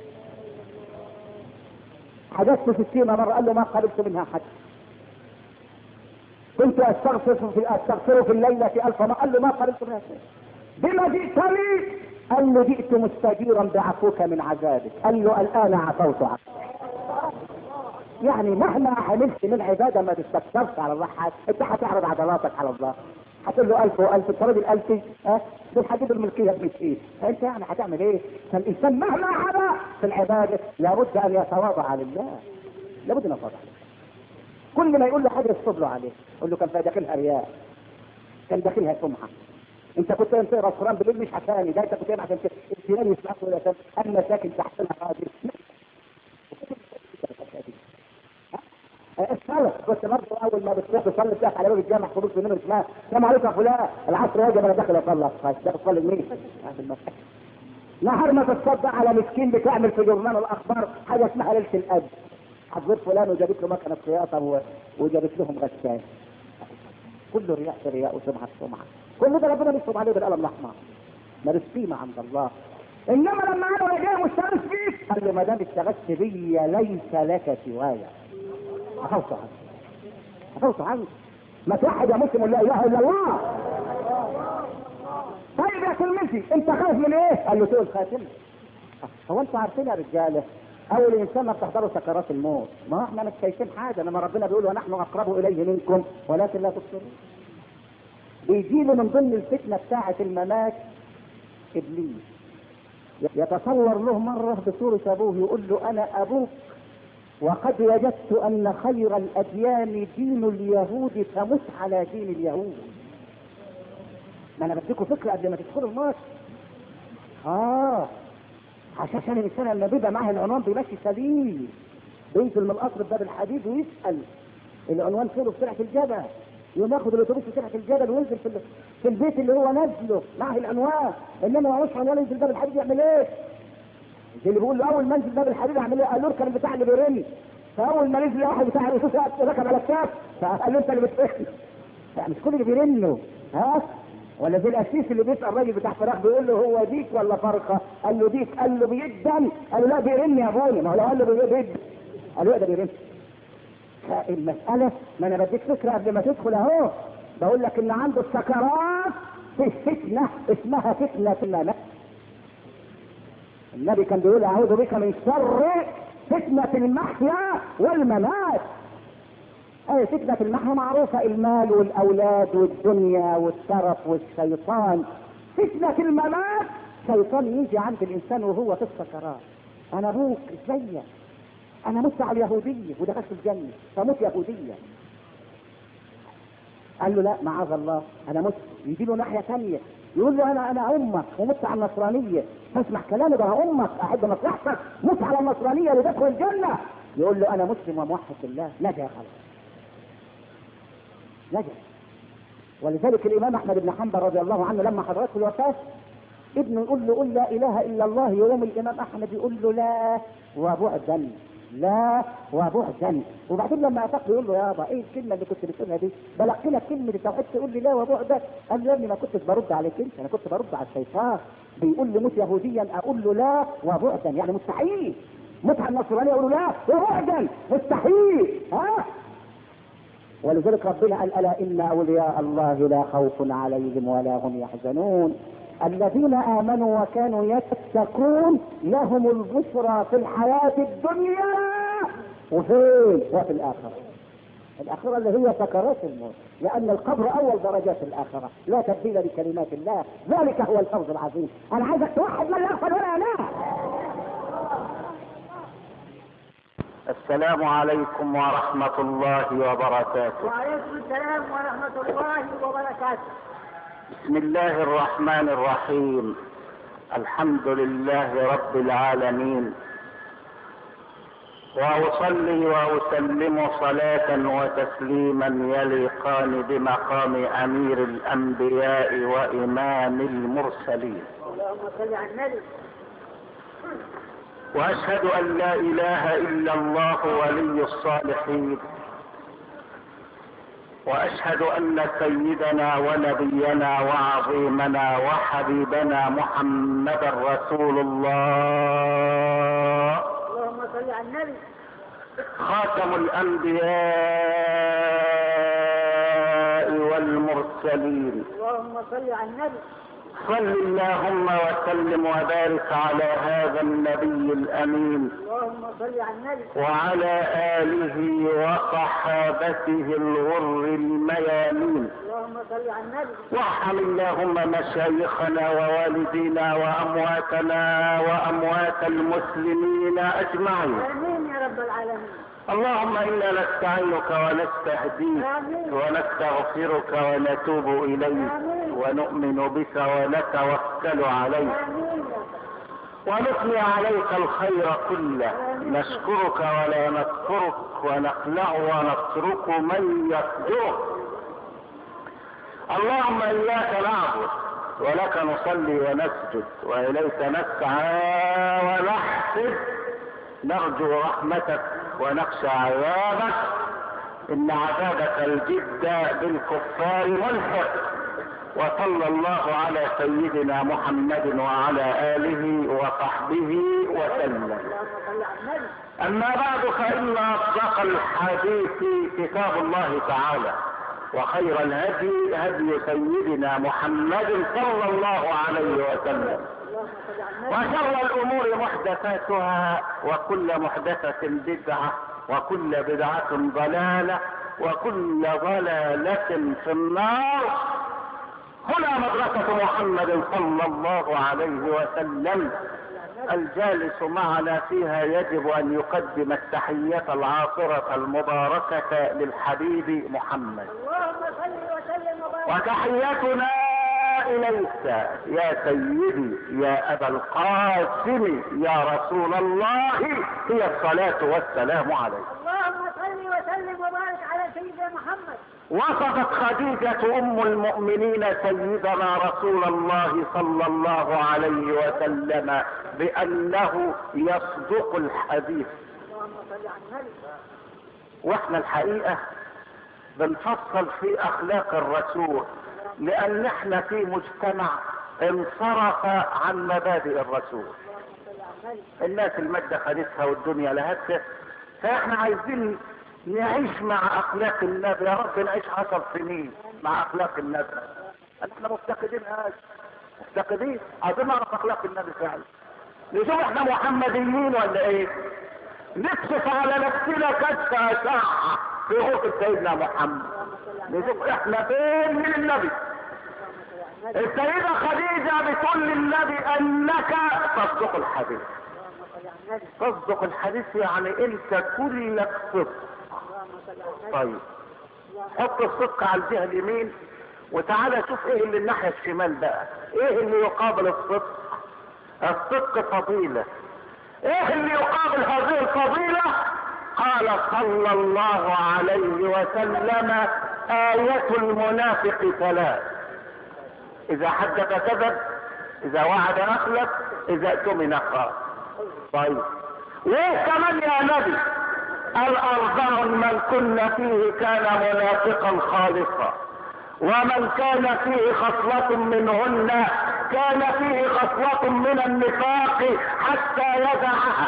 حدثت ستين مرة. قال له ما قبلت منها حد. كنت استغفر في استغفر في الليلة في ألف مرة. قال له ما قبلت منها شيء. بما جئتني؟ قال له جئت مستجيرا بعفوك من عذابك. قال له الآن عفوت عنك. يعني مهما عملت من عبادة ما تستكثرش على الله حاجة، انت هتعرض عضلاتك على الله، هتقول له ألف وألف الطريق الألفي، ها دول هتجيب الملكية بمئتين، فأنت يعني هتعمل إيه؟ فالإنسان مهما عمل في العبادة لابد أن يتواضع لله، لابد أن يتواضع. كل ما يقول له حاجة يصب له عليه، يقول له كان داخلها رياء، كان داخلها سمعة. أنت كنت تقرا القرآن بالليل مش عشاني، ده أنت كنت عشان التلال يسمعك ولا كان أنا ساكن تحتنا قادر. الصلاة كنت برضه اول ما بتروح تصلي تلاقي على باب الجامع خروج من اسمها السلام عليكم يا فلان العصر واجب انا داخل اصلي. ده بتصلي لمين؟ في المسجد. نهار ما تتصدق على مسكين بتعمل في جورنال الاخبار حاجه اسمها ليله القدر. حضرت فلان وجابت له مكنه خياطه وجابت لهم غسان. كله رياء في رياء وسمعه في سمعه. كل ده ربنا بيكتب عليه بالقلم الاحمر. مالوش قيمه عند الله. انما لما انا جاي مستانس فيك قال له ما دام استغثت بي ليس لك سوايا. عفوت عنك عفوت عنك. ما توحد يا مسلم لا اله الا الله. طيب يا كلمتي انت خايف من ايه؟ قال له تقول خاتمه. هو انتوا عارفين يا رجاله اول انسان ما بتحضروا سكرات الموت، ما احنا مش شايفين حاجه، لما ربنا بيقول ونحن اقرب اليه منكم ولكن لا تبصرون. بيجي له من ضمن الفتنه بتاعه الممات ابليس يتصور له مره بصوره ابوه، يقول له انا ابوك وقد وجدت ان خير الاديان دين اليهود فمت على دين اليهود. ما انا بديكم فكره قبل ما تدخلوا الماتش. اه عشان الانسان لما بيبقى معاه العنوان بيمشي سليم، بينزل من القصر بباب الحديد ويسال العنوان فين في سرعه الجبل، يقوم ياخد الاتوبيس في سرعه الجبل وينزل في, في البيت اللي هو نازله معاه العنوان. انما ما هوش عنوان ينزل باب الحديد يعمل ايه؟ اللي بيقول له اول ما انزل باب الحديد اعمل ايه؟ قال له اركب البتاع اللي بيرن. فاول ما نزل واحد بتاع الرصاص ركب على الكاس فقال له انت اللي بترن. يعني مش كل اللي بيرنوا ها؟ ولا زي الاسيس اللي بيسال الراجل بتاع فراخ بيقول له هو ديك ولا فرخه؟ قال له ديك. قال له بيدن؟ قال له لا بيرن يا ابويا. ما هو لو قال له بيدن قال له ده بيرن. فالمساله ما انا بديك فكره قبل ما تدخل اهو، بقول لك ان عنده السكرات في فتنه اسمها فتنه الممات. النبي كان بيقول اعوذ بك من شر فتنه المحيا والممات. اي فتنه المحيا معروفه، المال والاولاد والدنيا والشرف والشيطان. فتنه الممات شيطان يجي عند الانسان وهو في السكرات. انا ابوك ازيك؟ انا مت على اليهوديه ودخلت الجنه فمت يهوديه. قال له لا معاذ الله انا مت. يجي له ناحيه ثانيه يقول له انا انا امك ومت على النصرانيه. فاسمع كلامي ده امك احب مصلحتك مت على النصرانيه لتدخل الجنه. يقول له انا مسلم وموحد بالله. نجا خلاص نجا. ولذلك الامام احمد بن حنبل رضي الله عنه لما حضرته الوفاه ابنه يقول له قل لا اله الا الله، يوم الامام احمد يقول له لا وبعدا لا وبعدا. وبعدين لما اتاك يقول له يابا ايه الكلمه اللي كنت بتقولها دي؟ بلغت لك كلمه التوحيد تقول لي لا وبعدا. قال له يا ابني ما كنتش برد عليك انت، انا كنت برد على الشيطان بيقول لي موت يهوديا اقول له لا وبعدا يعني مستحيل. متعة النصرانية يقولوا لا يعجن مستحيل. ها ولذلك ربنا قال الا ان اولياء الله لا خوف عليهم ولا هم يحزنون الذين امنوا وكانوا يتقون لهم البشرى في الحياة الدنيا وفين وفي الاخرة. الاخرة اللي هي سكرات الموت، لان القبر اول درجات الاخرة، لا تبديل لكلمات الله، ذلك هو الفوز العظيم. انا عايزك توحد من لا يغفل ولا ينام. السلام عليكم ورحمة الله وبركاته. وعليكم السلام ورحمة الله وبركاته. بسم الله الرحمن الرحيم. الحمد لله رب العالمين، وأصلي وأسلم صلاة وتسليما يليقان بمقام أمير الأنبياء وإمام المرسلين. اللهم صل على النبي. وأشهد أن لا إله إلا الله ولي الصالحين، وأشهد أن سيدنا ونبينا وعظيمنا وحبيبنا محمدا رسول الله، اللهم صل على النبي. خاتم الأنبياء والمرسلين. اللهم صل على النبي. صل اللهم وسلم وبارك على هذا النبي الأمين اللهم صل على النبي. وعلى آله وصحابته الغر الميامين. اللهم صل على النبي. وارحم اللهم مشايخنا ووالدينا وأمواتنا وأموات المسلمين أجمعين. آمين يا رب العالمين. اللهم إنا نستعينك ونستهديك ونستغفرك ونتوب إليك ونؤمن بك ونتوكل عليك ونثني عليك الخير كله، نشكرك ولا نذكرك ونخلع ونترك من يفجرك. اللهم إياك نعبد ولك نصلي ونسجد وإليك نسعى ونحسد، نرجو رحمتك ونخشى عذابك، إن عذابك الجد بالكفار ملحق. وصلى الله على سيدنا محمد وعلى آله وصحبه وسلم. أما بعد، فإن أصدق الحديث كتاب الله تعالى، وخير الهدي هدي سيدنا محمد صلى الله عليه وسلم، وشر الأمور محدثاتها، وكل محدثة بدعة، وكل بدعة ضلالة، وكل ضلالة في النار. هنا مدرسة محمد صلى الله عليه وسلم، الجالس معنا فيها يجب أن يقدم التحية العاطرة المباركة للحبيب محمد. اللهم صل وسلم وبارك. وتحيتنا إليك يا سيدي يا أبا القاسم يا رسول الله هي الصلاة والسلام عليك. اللهم صل وسلم وبارك على سيدنا محمد. وصفت خديجة أم المؤمنين سيدنا رسول الله صلى الله عليه وسلم بأنه يصدق الحديث. اللهم صل على النبي. واحنا الحقيقة بنفصل في أخلاق الرسول، لأن احنا في مجتمع انصرف عن مبادئ الرسول. الناس المادة خدتها والدنيا لهتها، فاحنا عايزين نعيش مع اخلاق النبي. يا رب نعيش عشر سنين مع اخلاق النبي. احنا مفتقدين هاش مفتقدين عايزين نعرف اخلاق النبي فعلا، نشوف احنا محمديين ولا ايه، نكشف على نفسنا كشف اشعة في غرفة سيدنا محمد، نشوف احنا فين من النبي. السيدة خديجة بتقول للنبي انك تصدق الحديث. تصدق الحديث يعني انت كلك صدق. طيب حط الصدق على الجهة اليمين، وتعالى شوف ايه اللي الناحية الشمال بقى، ايه اللي يقابل الصدق؟ الصدق فضيلة. ايه اللي يقابل هذه الفضيلة؟ قال صلى الله عليه وسلم آية المنافق ثلاث: اذا حدث كذب، اذا وعد اخلف، اذا اؤتمن خان. طيب وايه كمان يا نبي؟ الاربع من كن فيه كان منافقا خالصا، ومن كان فيه خصلة منهن كان فيه خصلة من النفاق حتى يدعها،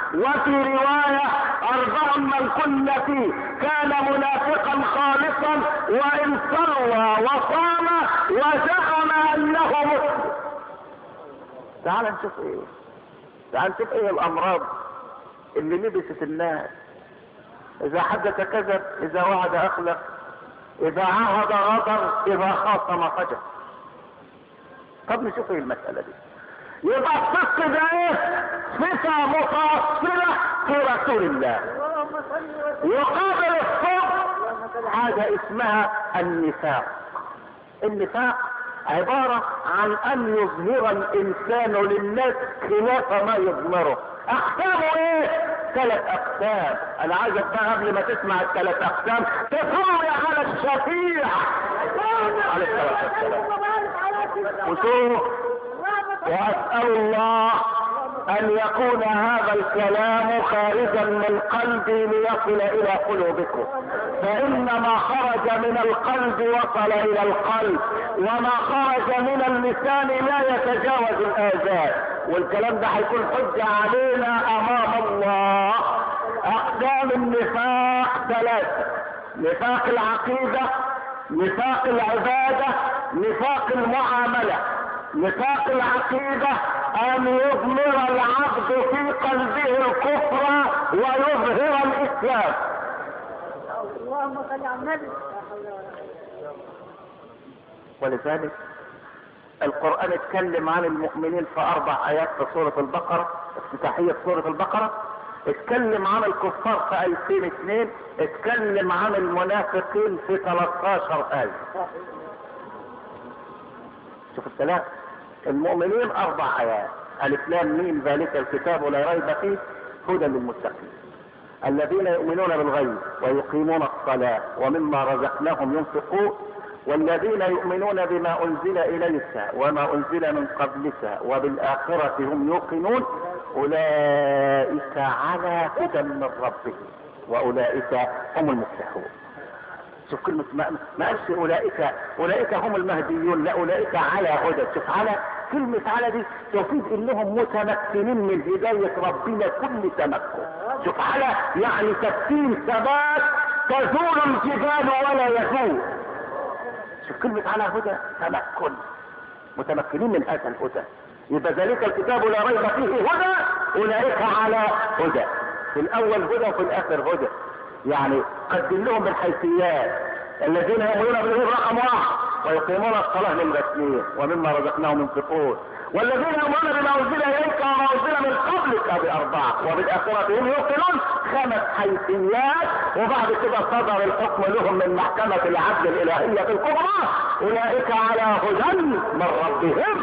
وفي رواية أربع من كن فيه كان منافقا خالصا وإن صلى وصام وزعم أنه مسلم. تعال نشوف ايه تعال نشوف ايه الأمراض اللي لبست الناس. إذا حدث كذب، إذا وعد أخلف، إذا عهد غدر، إذا خاصم فجر. طب نشوف ايه المسألة دي. يبقى الصدق ده ايه؟ صفة متأصلة في رسول الله. يقابل الصدق حاجة اسمها النفاق. النفاق عبارة عن ان يظهر الانسان للناس خلاف ما يضمره. اقسامه ايه؟ ثلاث اقسام. انا عايزك بقى قبل ما تسمع الثلاث اقسام تصلي على الشفيع عليه الصلاة والسلام وشوف. واسأل الله ان يكون هذا الكلام خارجا من قلبي ليصل الى قلوبكم، فان ما خرج من القلب وصل الى القلب، وما خرج من اللسان لا يتجاوز الاذان، والكلام ده هيكون حجة علينا امام الله. اقسام النفاق ثلاثة: نفاق العقيدة، نفاق العبادة، نفاق المعاملة. نفاق العقيدة ان يضمر العبد في قلبه الكفر ويظهر الاسلام. اللهم صل على النبي. ولذلك القرآن اتكلم عن المؤمنين في اربع ايات في سورة البقرة، افتتاحية سورة البقرة. اتكلم عن الكفار في ايتين اثنين، اتكلم عن المنافقين في ثلاثة عشر آية. شوف الثلاث. المؤمنين اربع ايات: الف لام ميم ذلك الكتاب لا ريب فيه هدى للمتقين الذين يؤمنون بالغيب ويقيمون الصلاة ومما رزقناهم ينفقون والذين يؤمنون بما انزل اليك وما انزل من قبلك وبالاخرة هم يوقنون اولئك على هدى من ربهم واولئك هم المفلحون. شوف كلمة ما ما قالش اولئك اولئك هم المهديون، لا اولئك على هدى. شوف على كلمة على دي تفيد انهم متمكنين من هداية ربنا كل تمكن. شوف على يعني تسكين ثبات تزول الجبال ولا يزول. شوف كلمة على هدى تمكن، متمكنين من هذا الهدى. يبقى ذلك الكتاب لا ريب فيه هدى اولئك على هدى. في الاول هدى وفي الاخر هدى. يعني قدم لهم بالحيثيات: الذين يؤمنون بالغيب رقم واحد ويقيمون الصلاة نمرة اثنين ومما رزقناهم ينفقون والذين يؤمنون بما انزل اليك وما انزل من قبلك باربعة وبالاخرة هم يوقنون خمس حيثيات. وبعد كده صدر الحكم لهم من محكمة العدل الالهية الكبرى: اولئك على هدى من ربهم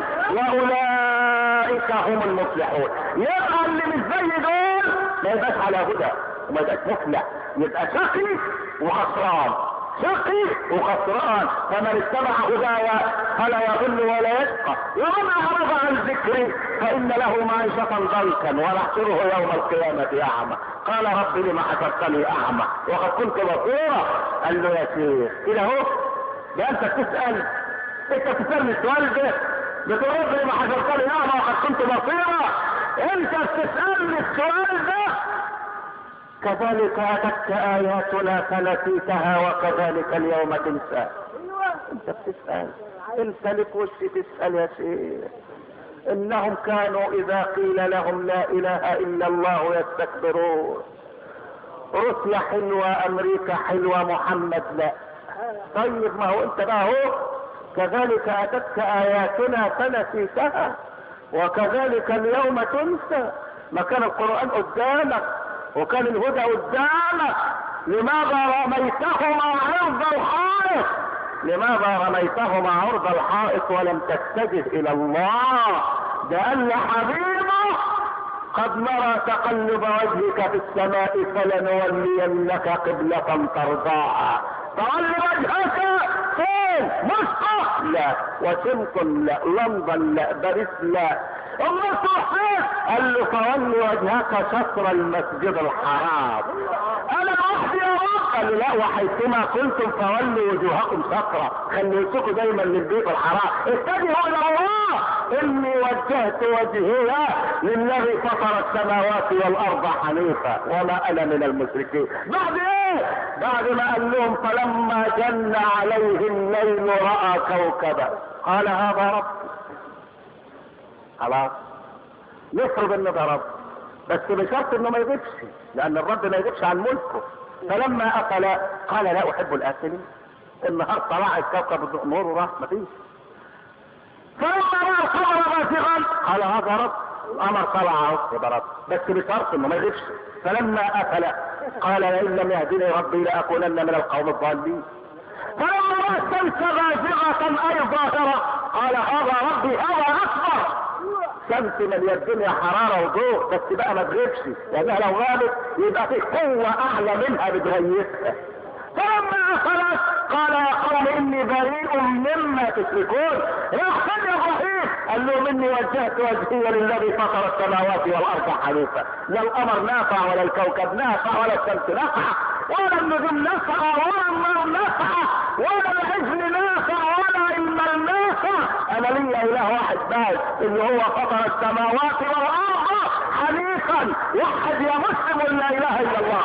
واولئك هم المفلحون. يبقى اللي مش زي دول ما يبقاش على هدى وما يبقاش مفلح، يبقى شقي وخسران، شقي وخسران. فمن اتبع هدايا فلا يضل ولا يشقى ومن اعرض عن ذكري فان له معيشة ضنكا ونحشره يوم القيامة اعمى. قال رب لما حشرتني اعمى وقد كنت بصيرا. قال له يا شيخ كده اهو، ده انت بتسأل انت بتسألني السؤال ده، بتقول رب لما حشرتني اعمى وقد كنت بصيرا. انت بتسألني السؤال ده. كذلك اتتك اياتنا فنسيتها وكذلك اليوم تنسى. انت بتسأل، انت لك وش تسأل يا شيخ. انهم كانوا اذا قيل لهم لا اله الا الله يستكبرون. روسيا حلوة، امريكا حلوة، محمد لا. طيب ما هو انت بقى هو كذلك اتتك اياتنا فنسيتها وكذلك اليوم تنسى. ما كان القرآن قدامك وكان الهدى قدامك، لماذا رميتهما عرض الحائط؟ لماذا رميتهما عرض الحائط ولم تتجه الى الله؟ ده قال حبيبه: قد نرى تقلب وجهك في السماء فلنولينك قبلة ترضاها. تقلب وجهك فين؟ مسقط لا، واشنطن لا، لندن لا، باريس لا، النصر فين؟ قال له فول وجهك شطر المسجد الحرام. انا لوحدي يا رب. قال له لا، وحيثما كنتم فولوا وجوهكم شطرا، خليتكم دايما للبيت الحرام. اتجهوا الى الله. اني وجهت وجهي للذي فطر السماوات والارض حنيفا وما انا من المشركين. بعد ايه؟ بعد ما قال لهم فلما جن عليه الليل راى كوكبا قال هذا رب. خلاص نفرض ان ده رب، بس بشرط انه ما يغيبش، لان الرب ما يغيبش عن ملكه. فلما اكل قال لا احب الاكلين. النهار طلع الكوكب نور وراح ما فيش. فلما راى القمر بازغا قال هذا رب. القمر طلع اهو يبقى رب، بس بشرط انه ما يغيبش. فلما اكل قال لئن لم يهدني ربي لاكونن من القوم الضالين. فلما راى الشمس بازغه اي ظاهره قال هذا ربي هذا اكبر. شمس من الدنيا حراره وضوء، بس بقى ما تغيبش، لانها لو غابت يبقى في قوه اعلى منها بتغيثها. فلما اخلت قال يا قوم اني بريء مما تشركون. يا خالد ابراهيم قال له مني وجهت وجهي للذي فطر السماوات والارض حنيفا. لا القمر نافع ولا الكوكب نافع ولا الشمس نافعه ولا النجوم نافعه ولا النار نافعه ولا العجل نافع ولا المال نافع. انا لي اله واحد بس اللي هو فطر السماوات والارض حنيفا. وحد يا مسلم لا اله الا الله.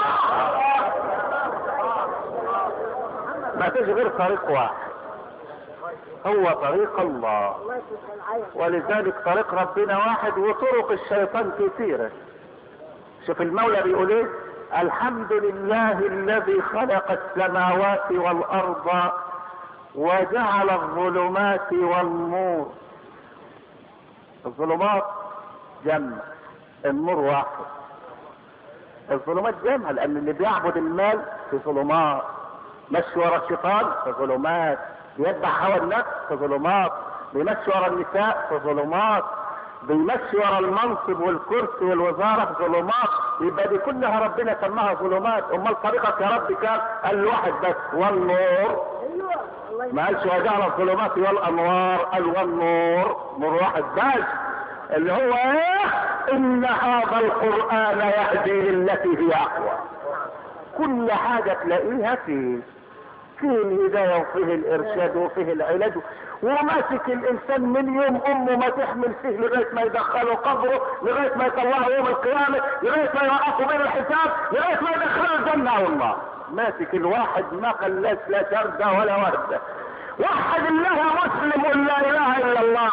ما فيش غير طريق واحد، هو طريق الله. ولذلك طريق ربنا واحد وطرق الشيطان كثيرة. شوف المولى بيقول ايه؟ الحمد لله الذي خلق السماوات والارض وجعل الظلمات والنور. الظلمات جمع، النور واحد. الظلمات جمع لان اللي بيعبد المال في ظلمات، مشي ورا الشيطان في ظلمات، يتبع هوى النفس في ظلمات، بيمشي ورا النساء في ظلمات، بيمشي ورا المنصب والكرسي والوزاره في ظلمات. يبقى دي كلها ربنا سماها ظلمات. امال طريقك يا رب كان؟ قال واحد بس، والنور. ما قالش وجعل الظلمات والانوار، قال والنور، نور واحد بس اللي هو ايه؟ ان هذا القران يهدي للتي هي اقوى. كل حاجه تلاقيها فيه، فيه الهدايه وفيه الارشاد وفيه العلاج، وماسك الانسان من يوم امه ما تحمل فيه لغايه ما يدخله قبره، لغايه ما يطلعه يوم القيامه، لغايه ما يوقفه بين الحساب، لغايه ما يدخله الجنه والله. ماسك الواحد ما قلاش لا شرده ولا ورده. وحد الله مسلم لا اله الا الله.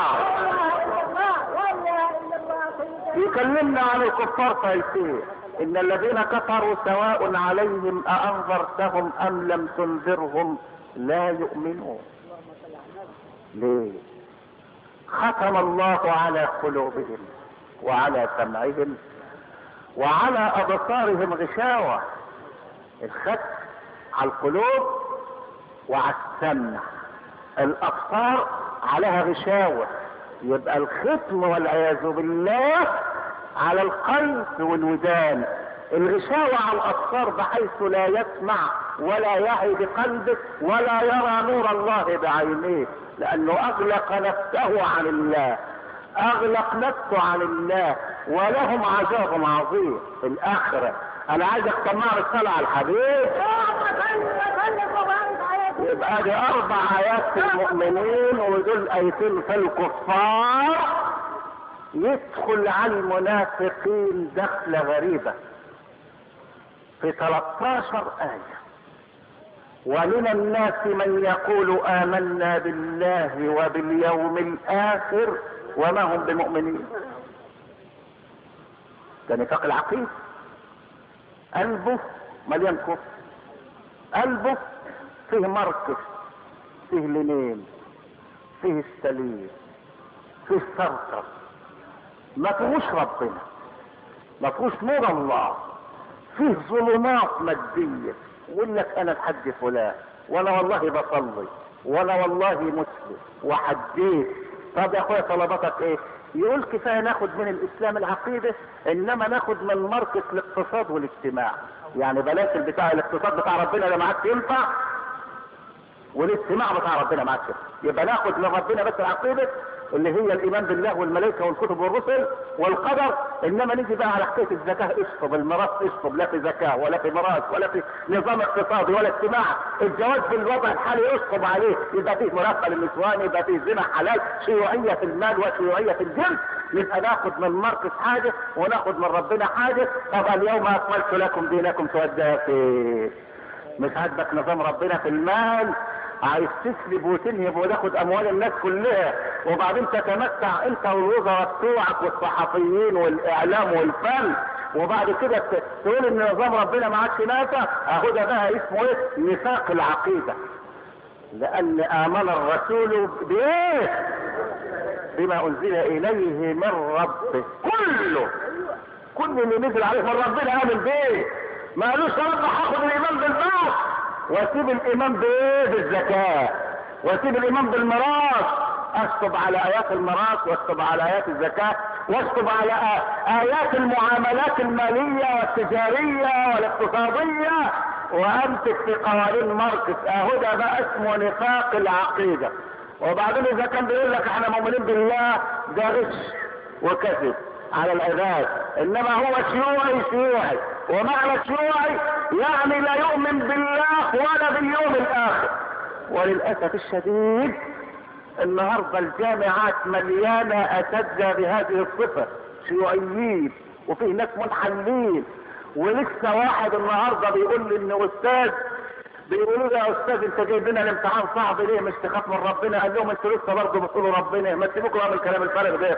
يكلمنا عن الكفار فيصير ان الذين كفروا سواء عليهم اانذرتهم ام لم تنذرهم لا يؤمنون. ليه؟ ختم الله على قلوبهم وعلى سمعهم وعلى ابصارهم غشاوة. الختم على القلوب وعلى السمع. الابصار عليها غشاوة، يبقى الختم والعياذ بالله على القلب والودان. الغشاوة على الابصار بحيث لا يسمع ولا يعي بقلبه ولا يرى نور الله بعينيه، لانه اغلق نفسه عن الله، اغلق نفسه عن الله، ولهم عذاب عظيم في الاخره. انا عايز اختمها بالصلاه على الحبيب. يبقى دي اربع ايات في المؤمنين ودول ايتين في الكفار. يدخل على المنافقين دخله غريبه في ثلاثة عشر آية. ومن الناس من يقول آمنا بالله وباليوم الآخر وما هم بمؤمنين. ده نفاق العقيد. قلبه مليان كفر، قلبه فيه مركز، فيه لمين، فيه السليم، فيه السرقة، ما فيهوش ربنا، ما فيهوش نور الله، فيه ظلمات مادية. يقول لك انا الحج فلان وانا والله بصلي وانا والله مسلم وحجيت. طب يا اخويا طلباتك ايه؟ يقول كفايه ناخد من الاسلام العقيده، انما ناخد من مركز الاقتصاد والاجتماع. يعني بلاش البتاع الاقتصاد بتاع ربنا ده ما عادش ينفع. والاستماع بتاع ربنا معاك. يبقى ناخد من ربنا بس العقيده اللي هي الايمان بالله والملائكه والكتب والرسل والقدر، انما نيجي بقى على حكايه الزكاه اشطب الميراث اشطب، لا في زكاه ولا في ميراث ولا في نظام اقتصادي ولا اجتماع. الجواز في الوضع الحالي اشطب عليه، يبقى فيه مرافقه للنسوان، يبقى فيه زنا حلال، شيوعيه في المال وشيوعيه في الجنس. نبقى ناخد من مركز حاجه وناخد من ربنا حاجه. طب اليوم اكملت لكم دينكم توديها فين؟ مش عاجبك نظام ربنا في المال، عايز تسلب وتنهب وتاخد اموال الناس كلها، وبعدين تتمتع انت والوزراء بتوعك والصحفيين والاعلام والفن، وبعد كده تقول ان نظام ربنا ما عادش نافع. اهو ده بقى اسمه ايه؟ نفاق العقيده. لان امن الرسول بايه؟ بما انزل اليه من ربه كله. كل اللي نزل عليه من ربنا امن بايه؟ ما قالوش يا رب هاخد الايمان بالبعض واسيب الايمان بايه؟ بالزكاه، واسيب الايمان بالميراث. اشطب على ايات الميراث، واشطب على ايات الزكاه، واشطب على ايات المعاملات الماليه والتجاريه والاقتصاديه، وامسك في قوانين ماركس. اهو ده بقى اسمه نفاق العقيده. وبعدين اذا كان بيقول لك احنا مؤمنين بالله، ده غش وكذب على العباد. انما هو شيوعي شيوعي، ومعنى شيوعي يعني لا يؤمن بالله ولا باليوم الاخر. وللاسف الشديد النهارده الجامعات مليانه اساتذه بهذه الصفه، شيوعيين، وفيه ناس منحلين. ولسه واحد النهارده بيقول لي ان استاذ، بيقولوا له يا استاذ انت جايب لنا الامتحان صعب ليه؟ مش تخاف من ربنا؟ قال لهم انتوا لسه برضه بتقولوا ربنا، ما تسيبوكم من الكلام الفارغ ده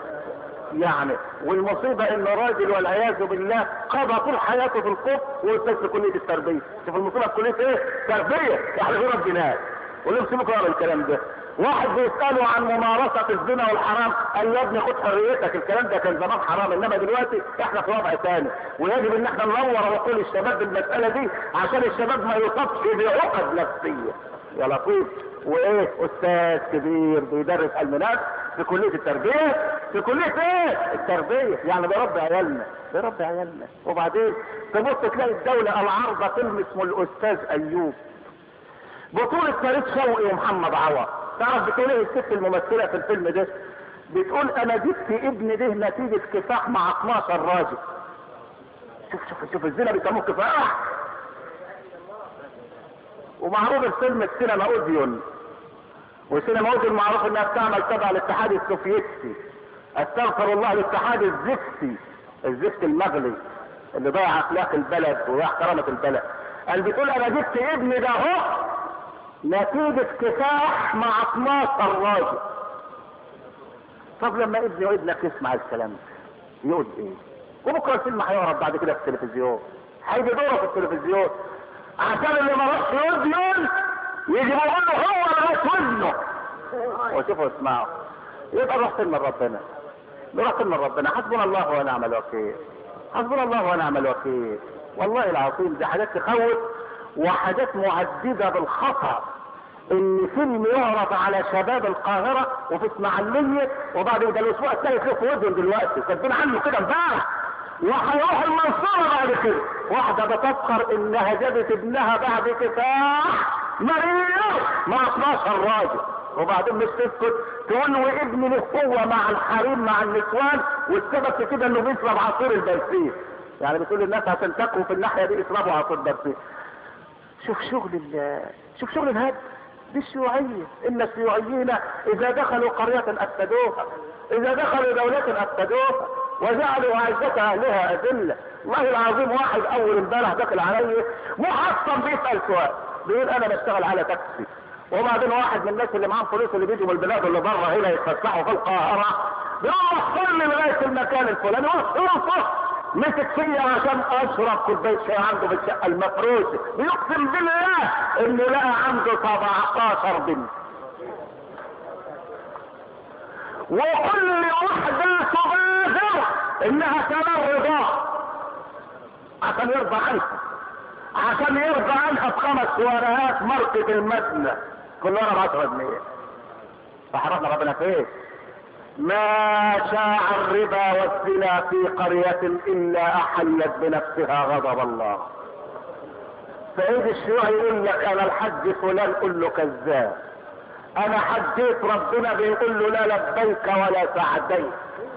يعني. والمصيبه ان راجل والعياذ بالله قضى طول حياته في الكفر واستاذ في كليه التربيه. شوف المصيبه في كليه ايه؟ تربيه، يعني غير الجنان. قول لهم سيبوكم من الكلام ده. واحد بيساله عن ممارسه الزنا والحرام، قال يا ابني خد حريتك، الكلام ده كان زمان حرام، انما دلوقتي احنا في وضع ثاني، ويجب ان احنا ننور عقول الشباب بالمساله دي عشان الشباب ما يصابش بعقد نفسيه. يا لطيف. وايه؟ استاذ كبير بيدرس علم نفس في كليه التربيه. في كليه ايه؟ التربيه، يعني بيربي عيالنا، بيربي عيالنا. وبعدين تبص تلاقي الدوله العارضه فيلم اسمه الاستاذ ايوب، بطولة فريد شوقي ومحمد عوض. تعرف بتقول ايه الست الممثلة في الفيلم ده؟ بتقول انا جبت ابني ده نتيجة كفاح مع اتناشر راجل. شوف شوف شوف الزنا بيسموه كفاح. ومعروف الفيلم السينما اوديون، والسينما اوديون معروف انها بتعمل تبع الاتحاد السوفيتي. استغفر الله، الاتحاد الزفتي، الزفت المغلي اللي ضيع اخلاق البلد وضيع كرامة البلد. قال بتقول انا جبت ابني ده اهو نتيجة كفاح مع اتناشر راجل. طب لما ابني وابنك يسمع الكلام يقول ايه؟ وبكره الفيلم هيعرض بعد كده في التلفزيون، هيجي دوره في التلفزيون عشان اللي ما راحش يوديون يجي يقول له هو اللي راح وزنه. وشوفوا اسمعوا، يبقى نروح من ربنا، نروح من ربنا. حسبنا الله ونعم الوكيل، حسبنا الله ونعم الوكيل. والله العظيم دي حاجات تخوف وحاجات معددة بالخطأ. ان فيلم يعرض على شباب القاهرة وفي اسماعيلية، وبعد ده الاسبوع الثاني في وجههم دلوقتي كاتبين عنه كده امبارح، وهيروح المنصورة بعد كده واحدة بتفخر انها جابت ابنها بعد كفاح مريض مع اتناشر راجل. وبعدين مش تسكت تقول له ابني له هو مع الحريم مع النسوان، والسبب في كده انه بيشرب عصير البرسيم. يعني بتقول للناس عشان تكوا في الناحية دي اشربوا عصير برسيم. شوف شغل ال شوف شغل الهد دي الشيوعية. ان الشيوعيين اذا دخلوا قرية افسدوها، اذا دخلوا دولة افسدوها وجعلوا عزة اهلها اذلة. والله العظيم واحد اول امبارح دخل علي محصن بيسأل سؤال، بيقول انا بشتغل على تاكسي، وبعدين واحد من الناس اللي معاهم فلوس اللي بيجوا من البلاد اللي بره هنا يتفسحوا في القاهرة بيقول وصلني لغاية المكان الفلاني، وصلته مسك فيا عشان اشرب كوبايه شاي عنده في الشقه المفروشه. بيقسم بالله انه لقى عنده سبعتاشر بنت، وكل واحده تبادر انها كمان رضاع عشان يرضى عنها، عشان يرضى عنها بخمس ورقات ماركه المدنه كل ورقه ب عشرة جنيه. فحرمنا ربنا فين؟ ما شاع الربا والزنا في قرية الا احلت بنفسها غضب الله. فايد الشيوعي يقول لك انا الحج فلان، قل له كذاب. انا حجيت، ربنا بيقول له لا لبيك ولا سعديك،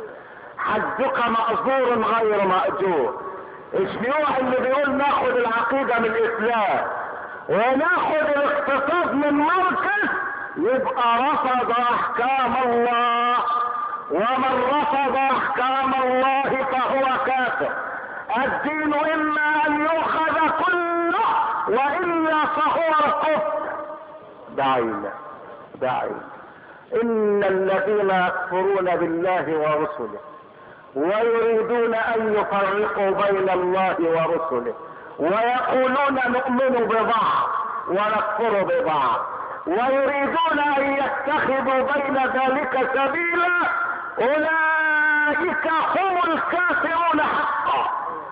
حجك مأجور غير مأجور. الشيوعي اللي بيقول ناخد العقيدة من الاسلام وناخد الاقتصاد من مركز يبقى رفض احكام الله، ومن رفض احكام الله فهو كافر. الدين اما ان يؤخذ كله والا فهو الكفر. دعينا دعينا ان الذين يكفرون بالله ورسله ويريدون ان يفرقوا بين الله ورسله ويقولون نؤمن ببعض ونكفر ببعض ويريدون ان يتخذوا بين ذلك سبيلا، اولئك هم الكافرون حقا،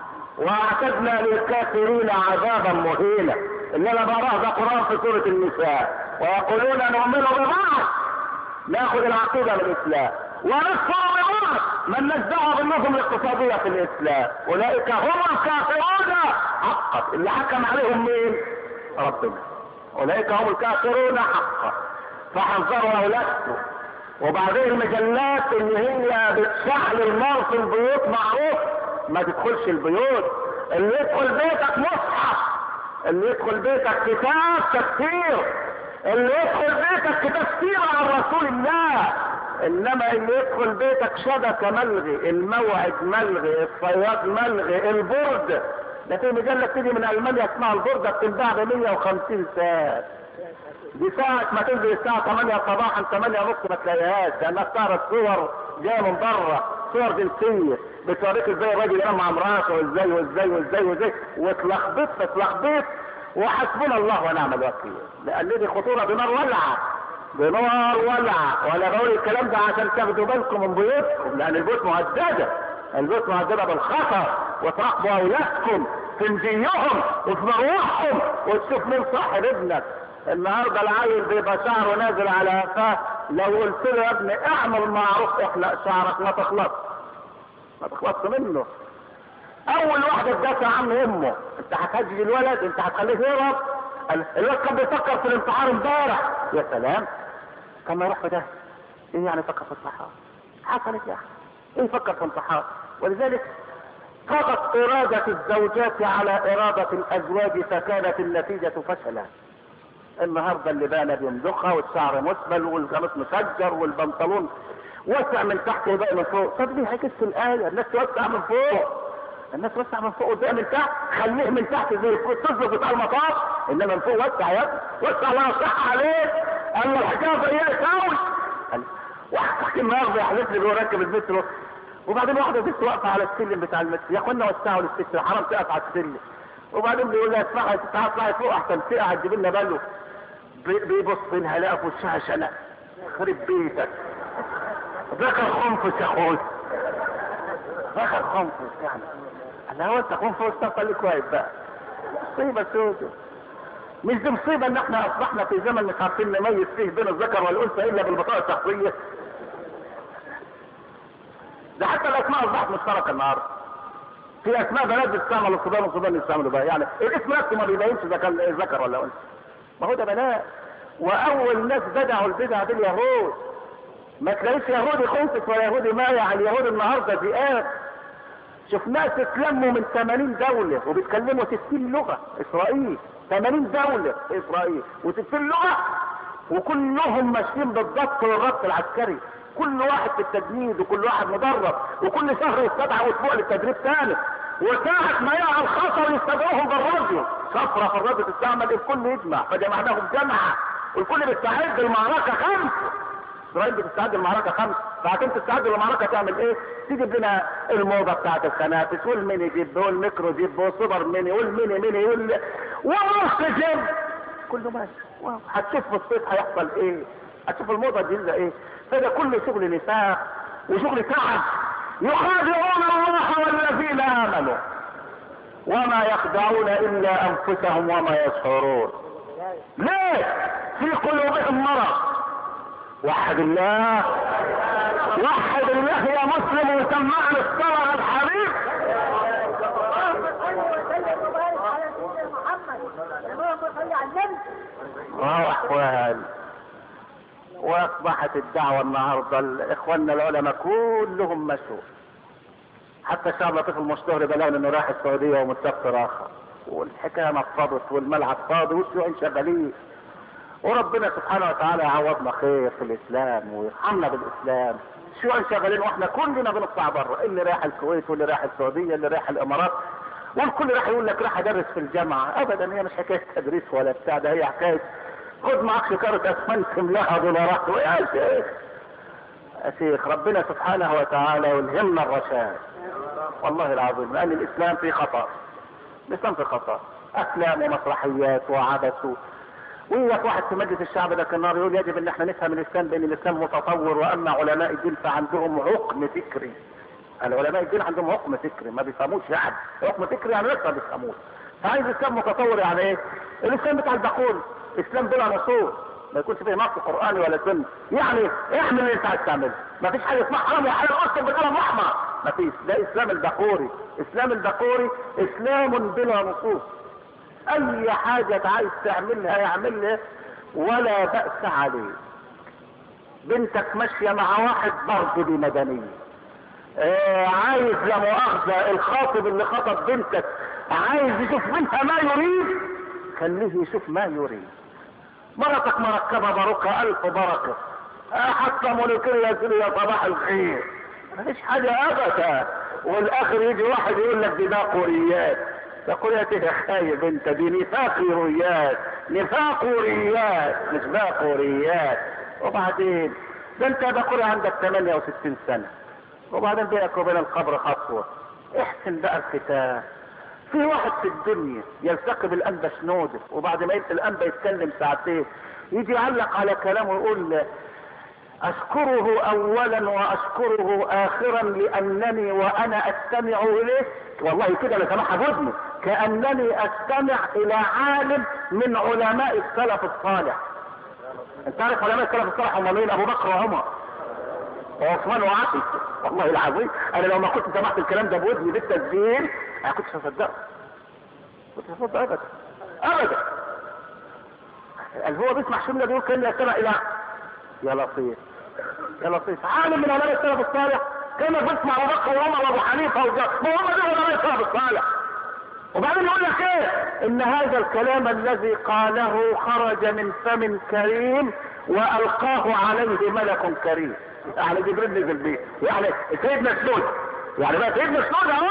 واعتدنا للكافرين عذابا مهينا. اللي انا براه ده قرآن في سورة النساء. ويقولون نؤمن ببعض، ناخذ العقيدة من الاسلام، ونكفر ببعض، من نزعه بالنظم الاقتصادية في الاسلام، اولئك هم الكافرون حقا. اللي حكم عليهم مين؟ ربنا. اولئك هم الكافرون حقا، فحذروا اولادكم. وبعدين المجلات اللي هي بتشعل النار في البيوت معروف ما تدخلش البيوت. اللي يدخل بيتك مصحف، اللي يدخل بيتك كتاب تفسير، اللي يدخل بيتك تفسير عن رسول الله. انما اللي يدخل بيتك شبكة ملغي، الموعد ملغي، الصياد ملغي، البرد. ده في مجلة تيجي من المانيا اسمها البردة بتنباع ب مية وخمسين ساعة. دي ساعة ما تنزل الساعة ثمانية صباحا ثمانية ونص ما تلاقيهاش، لانها بتعرض صور جاية من بره، صور جنسية بتوريك ازاي الراجل ينام مع مراته وازاي وازاي وازاي وازاي، وتلخبط تلخبط. وحسبنا الله ونعم الوكيل، لان دي خطورة بنار ولعة، بنار ولعة. ولا بقول الكلام ده عشان تاخدوا بالكم من بيوتكم، لان البيوت مهددة، البيوت مهددة بالخطر. وتراقبوا اولادكم في نجيهم وفي مروحهم، وتشوف مين صاحب ابنك. النهارده العيل بيبقى شعره نازل على قفاه، لو قلت له يا ابني اعمل معروف احلق شعرك ما تخلص ما تخلص منه. اول واحده تدافع عن امه، انت هتهجج الولد، انت هتخليه يهرب. الولد كان بيفكر في الانتحار امبارح، يا سلام كان ما يروح في ده. ايه يعني فكر في الانتحار؟ حصلت يا اخي ايه يفكر في الانتحار؟ ولذلك طغت ارادة الزوجات على ارادة الازواج، فكانت النتيجة فشلا. النهارده اللي بان بيمدخها، والشعر مسبل، والقميص مسجر، والبنطلون وسع من تحت وباقي من فوق. طب ليه هيكس الآية؟ الناس توسع من فوق، الناس توسع من فوق وباقي من تحت. خليه من تحت زي التصل بتاع المطاف، انما من فوق وسع يا ابني، وسع الله يصح عليك. قال له الحكايه ضيقت قوي. واحد تحت النهارده يحلف لي بيقول راكب المترو، وبعدين واحده ست واقفه على السلم بتاع المترو، يا اخوانا وسعوا للست، حرام تقف على السلم. وبعدين بيقول لها اسمعي يا ست اطلعي فوق احسن تقع تجيب لنا باله. بيبص لها لقى في وشها شنق، خرب بيتك. ذكر خنفس يا اخوي، ذكر خنفس يعني. انا هو انت خنفس تفضل لك واقف بقى. مصيبه سودة. مش دي مصيبه ان احنا اصبحنا في زمن مش عارفين نميز فيه بين الذكر والانثى الا بالبطاقه الشخصيه. ده حتى الاسماء اصبحت مشتركه النهارده. في اسماء بنات بتستعمل الصبيان والصبيان يستعملوا بقى، يعني الاسم نفسه ما بيبينش اذا كان ذكر ولا انثى. ما هو ده بلاء. واول ناس بدعوا البدعه دي اليهود. ما تلاقيش يهودي خنفس ولا يهودي مايع. اليهود النهارده ذئاب. شوف ناس اتلموا من ثمانين دوله وبيتكلموا ستين لغه. اسرائيل ثمانين دوله في اسرائيل وستين لغه، وكلهم ماشيين بالضبط والربط العسكري. كل واحد في التجنيد، وكل واحد مدرب، وكل شهر يستدعى اسبوع للتدريب ثاني. وساعة ما يقع الخطر يستدعوهم بالراديو. شفرة في الراديو تستعمل، الكل يجمع، فجمعناهم جمعة، والكل بيستعد للمعركة خمس. اسرائيل بتستعد للمعركة خمس، ساعتين تستعد للمعركة تعمل ايه؟ تجيب لنا الموضة بتاعت الخنافس، والميني جيب، والميكرو جيب، والسوبر ميني، والميني ميني، وال ونص جيب، كله ماشي. هتشوف في الصيف هيحصل ايه؟ هتشوف الموضة الجديدة ايه؟ فده كله شغل نفاق وشغل تعب. يخادعون الله والذين امنوا وما يخدعون الا انفسهم وما يشعرون. ليه؟ في قلوبهم مرض. وحد الله، وحد الله يا مسلم وسمعنا الصلاة الحبيب. صل على النبي. اه احوال. واصبحت الدعوة النهاردة اخواننا العلماء كلهم مشوا، حتى الشعب لطيف المشتهر بلغنا انه راح السعودية ومسافر اخر، والحكاية نفضت والملعب فاضي والشيوعين شغالين. وربنا سبحانه وتعالى يعوضنا خير في الاسلام ويرحمنا بالاسلام. الشيوعين شغالين واحنا كلنا بنطلع بره، اللي رايح الكويت واللي رايح السعودية اللي رايح الامارات، والكل راح يقول لك راح ادرس في الجامعة. ابدا، هي مش حكاية تدريس ولا بتاع، ده هي حكاية خد معك شكارة اسمنت املاها دولارات. يا شيخ يا شيخ ربنا سبحانه وتعالى يلهمنا الرشاد والله العظيم، لان الاسلام في خطأ. الاسلام في خطأ، افلام ومسرحيات وعبث. وياك واحد في مجلس الشعب ده كان يقول يجب ان احنا نفهم الاسلام بان الاسلام متطور، وان علماء الدين فعندهم حكم فكري. العلماء الدين عندهم حكم فكري، ما بيفهموش يعني حكم فكري، يعني لسه ما بيفهموش. فعايز الاسلام متطور يعني ايه؟ الاسلام بتاع البقول، اسلام بلا نصوص، ما يكونش فيه نص قراني ولا سنه. يعني اعمل اللي انت عايز تعمله، ما فيش حاجه اسمها حرام وحلال اصلا بالقلم احمر، ما فيش. ده اسلام البقوري. اسلام البقوري اسلام بلا نصوص، اي حاجه عايز تعملها يعملها ولا بأس عليه. بنتك ماشيه مع واحد برضه دي مدنيه، آه عايز لا مؤاخذه الخاطب اللي خطب بنتك عايز يشوف منها ما يريد، خليه يشوف ما يريد. مرتك مركبه باروكه الف بركه، آه حتى مولكيه يا صباح الخير، مفيش حاجه ابدا. والاخر يجي واحد يقول لك دي باقوريات. باقوريات ايه يا خايب انت؟ دي نفاقوريات، نفاقوريات مش باقوريات. وبعدين ده انت باقوري عندك ثمانية وستين سنه، وبعدين بينك وبين القبر خطوه. احسن بقى الختام. في واحد في الدنيا يلتقي بالانبا شنودة، وبعد ما يبقى الانبا يتكلم ساعتين يجي يعلق على كلامه ويقول اشكره اولا واشكره اخرا لانني وانا استمع اليه، والله كده انا سامعها بودني، كانني استمع الى عالم من علماء السلف الصالح. انت عارف علماء السلف الصالح هم مين؟ ابو بكر وعمر وعثمان وعلي. والله العظيم انا لو ما كنت سمعت الكلام ده بودني بالتسجيل انا كنتش هصدقه، كنت هصدق ابدا ابدا. هو بيسمع شمله بيقول كانه يستمع الى يا لطيف يا لطيف عالم من علماء السلف الصالح، كان بيسمع ابو بكر وعمر وابو حنيفه وجاب، ما هم دول علماء السلف الصالح. وبعدين يقول لك ايه؟ ان هذا الكلام الذي قاله خرج من فم كريم والقاه عليه ملك كريم. يعني جبريل نزل بيه، يعني سيدنا سنود، يعني بقى سيدنا سنود اهو.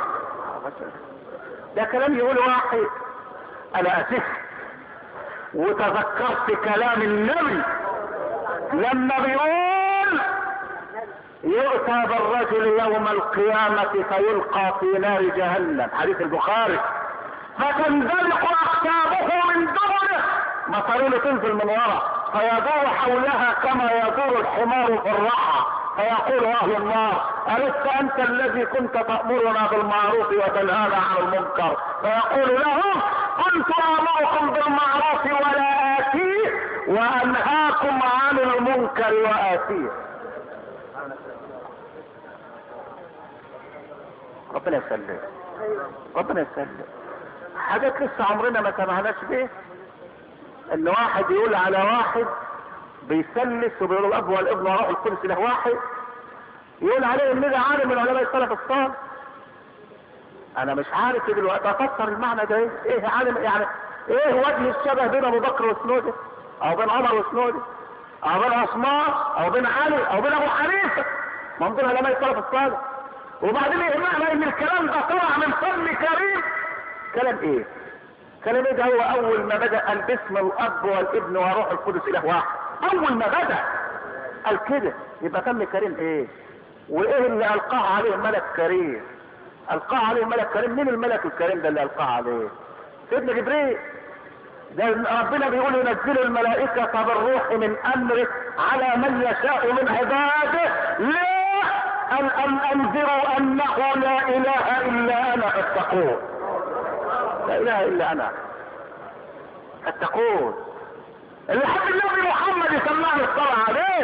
ده كلام يقول واحد. انا اسف وتذكرت كلام النبي لما بيقول يؤتى بالرجل يوم القيامة فيلقى في نار جهنم، حديث البخاري، فتندلق اقطابه من دبره، مصارينه تنزل من وراء، فيدور حولها كما يدور الحمار في الرحى، فيقول اهل النار ألست انت الذي كنت تأمرنا بالمعروف وتنهانا عن المنكر؟ فيقول لهم كنت امركم بالمعروف ولا اتيه وانهاكم عن المنكر واتيه. ربنا يسلم ربنا يسلم. حاجات لسه عمرنا ما سمعناش بيه، ان واحد يقول على واحد بيسلس وبيقول الاب والابن وروح القدس له واحد، يقول عليه ان ده عالم من علماء السلف الصالح. انا مش عارف دلوقتي افسر المعنى ده ايه. ايه عالم يعني؟ ايه وجه الشبه بين ابو بكر وسنوده، او بين عمر وسنوده، او بين عثمان، او بين علي، او بين ابو حنيفه؟ ما هم دول علماء السلف الصالح. وبعدين ايه معنى ان الكلام ده طلع من فم كريم؟ كلام ايه؟ كلام ايه ده؟ هو اول ما بدأ قال باسم الاب والابن وروح القدس اله واحد، اول ما بدأ قال كده، يبقى فم كريم ايه؟ وايه اللي القاه عليه ملك كريم؟ القاه عليه ملك كريم. مين الملك الكريم ده اللي القاه عليه؟ سيدنا جبريل. ده ربنا بيقول ينزل الملائكة بالروح من امره على من يشاء من عباده، ليه؟ ان ان انذروا انه لا اله الا انا فاتقون. لا اله الا انا فاتقون. اللي حب النبي محمد يسمعه الصلاة عليه.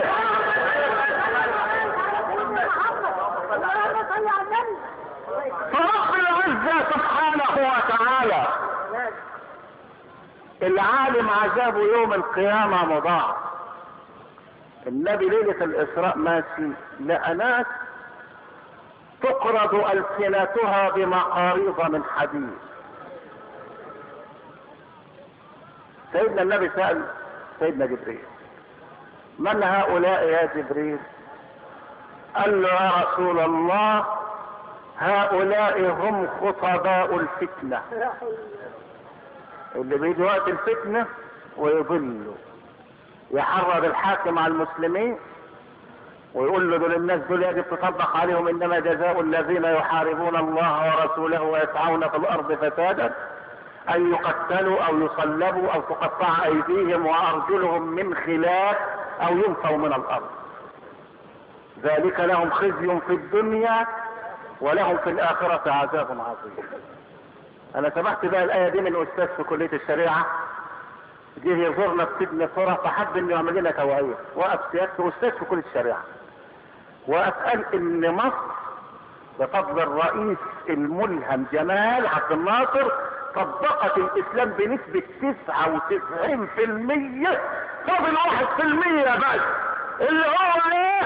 فرب العزة سبحانه وتعالى العالم عذابه يوم القيامة مضاعف. النبي ليلة الإسراء ماشي لقى ناس تقرض ألسنتها بمقاريض من حديد. سيدنا النبي سأل سيدنا جبريل: من هؤلاء يا جبريل؟ قال له: يا رسول الله، هؤلاء هم خطباء الفتنة، اللي بيجي وقت الفتنة ويضلوا، يحرض الحاكم على المسلمين ويقول له: دول الناس دول يجب تطبق عليهم انما جزاء الذين يحاربون الله ورسوله ويسعون في الارض فسادا ان يقتلوا او يصلبوا او تقطع ايديهم وارجلهم من خلاف او ينفوا من الارض، ذلك لهم خزي في الدنيا ولهم في الاخرة عذاب عظيم. انا سمعت بقى الايه دي من استاذ في كلية الشريعة، جه يزورنا في سجن صورة فحب انه يعمل لنا توعية. وقف سيادته استاذ في كلية الشريعة وقال ان مصر بفضل الرئيس الملهم جمال عبد الناصر طبقت الاسلام بنسبة تسعة وتسعين في المية، فاضل واحد في المية بس اللي هو ايه؟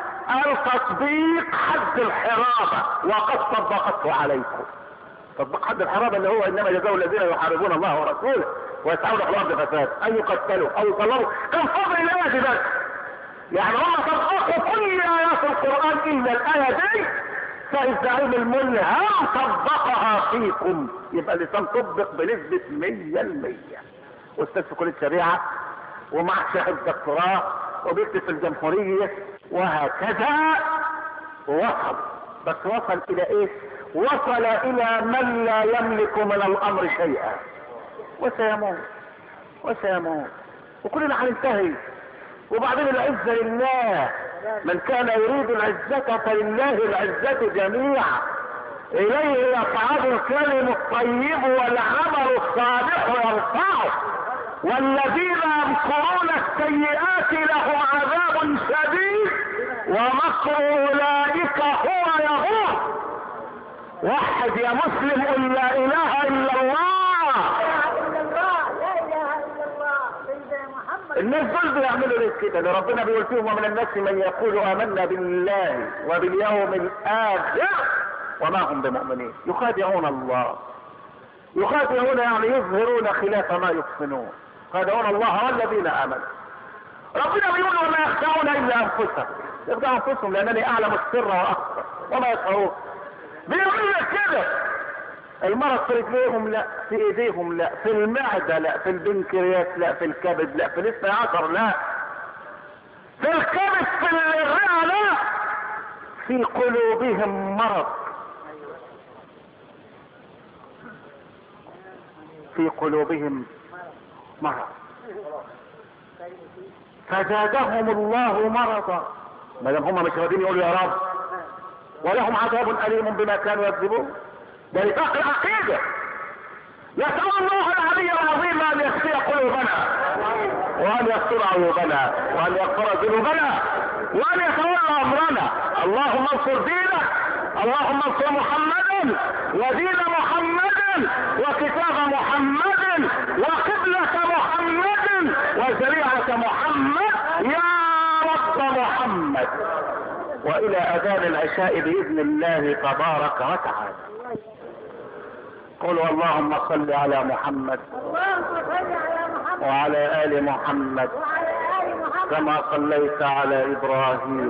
التطبيق حد الحرابة، وقد طبقته عليكم. تطبيق حد الحرابة اللي هو انما جزاء الذين يحاربون الله ورسوله ويسعون في الارض فساد ان يقتلوا او يصلبوا. كان فاضل الايه دي بس، يعني هم طبقوا كل ايات القران الا الايه دي، فالزعيم الملهم طبقها فيكم. يبقى اللسان طبق بنسبه مية بالمية. استاذ في كليه الشريعه ومع شهاده دكتوراه وبيكتب في الجمهوريه وهكذا. وصل، بس وصل الى ايه؟ وصل الى من لا يملك من الامر شيئا وسيموت وسيموت وكلنا هننتهي. وبعدين العزة لله، من كان يريد العزة فلله العزة جميعا، اليه يصعد الكلم الطيب والعمل الصالح يرفعه، والذين يمكرون السيئات لهم عذاب شديد ومكر اولئك هو يغور. وحد يا مسلم قل لا اله الا الله. الناس دول بيعملوا ليه كده؟ اللي ربنا بيقول فيهم: ومن الناس من يقول امنا بالله وباليوم الاخر وما هم بمؤمنين يخادعون الله. يخادعون يعني يظهرون خلاف ما يحسنون. يخادعون الله والذين امنوا. ربنا بيقول: وما يخدعون الا انفسهم. يخدعون انفسهم لانني اعلم السر واخفى وما يشعرون. بيقول لك كده. المرض في رجليهم لا، في ايديهم لا، في المعدة لا، في البنكرياس لا، في الكبد لا، في الاثني عشر لا، في الكبد، في الرئة لا، في قلوبهم مرض. في قلوبهم مرض فزادهم الله مرضا. ما دام هم مش راضيين يقولوا يا رب، ولهم عذاب أليم بما كانوا يكذبون. ده نفاق العقيدة. يسأل الله العلي العظيم أن يشفي قلوبنا وأن يستر عيوبنا وأن يغفر ذنوبنا وأن يتولى أمرنا. اللهم انصر دينك، اللهم انصر محمدا ودين محمد وكتاب محمد وقبلة محمد وشريعة محمد يا رب محمد. والى اذان العشاء باذن الله تبارك وتعالى. قولوا اللهم صل على محمد وعلى ال محمد كما صليت على ابراهيم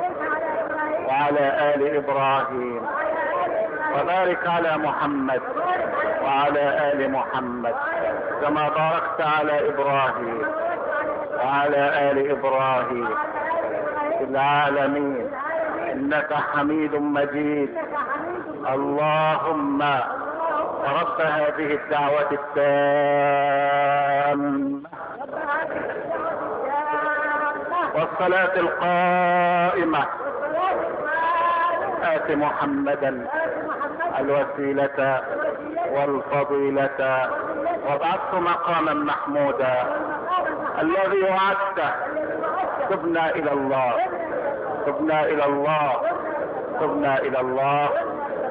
وعلى ال ابراهيم، وبارك على محمد وعلى ال محمد كما باركت على ابراهيم وعلى ال ابراهيم في العالمين انك حميد مجيد. اللهم رب هذه الدعوة التامة والصلاة القائمة آت محمدا الوسيلة والفضيلة وابعثه مقاما محمودا الذي وعدته. تبنا الى الله، تبنا الى الله، تبنا الى الله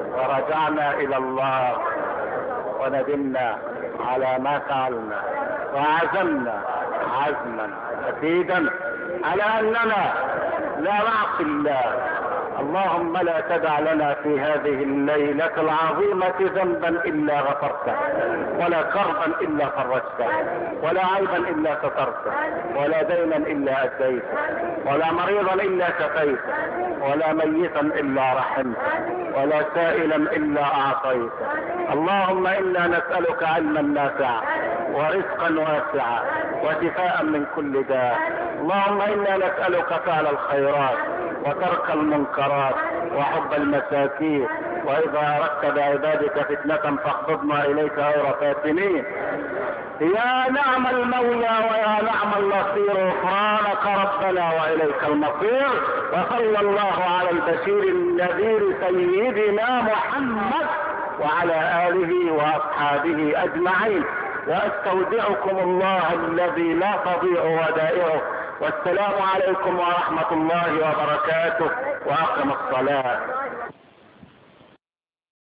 ورجعنا الى الله وندمنا على ما فعلنا. وعزمنا عزما اكيدا على اننا لا نعصي الله. اللهم لا تدع لنا في هذه الليلة العظيمة ذنبا الا غفرته، ولا كربا الا فرجته، ولا عيبا الا سترته، ولا دينا الا اديته، ولا مريضا الا شفيته، ولا ميتا الا رحمته، ولا سائلا الا اعطيته. اللهم انا نسألك علما نافعا ورزقا واسعا وشفاء من كل داء. اللهم انا نسألك فعل الخيرات وترك المنكرات وحب المساكين، واذا اردت بعبادك فتنة فاقبضنا اليك غير فاتنين. يا نعم المولى ويا نعم النصير، غفرانك ربنا واليك المصير. وصلى الله على البشير النذير سيدنا محمد وعلى اله واصحابه اجمعين. واستودعكم الله الذي لا تضيع ودائعه. والسلام عليكم ورحمة الله وبركاته. واقم الصلاة.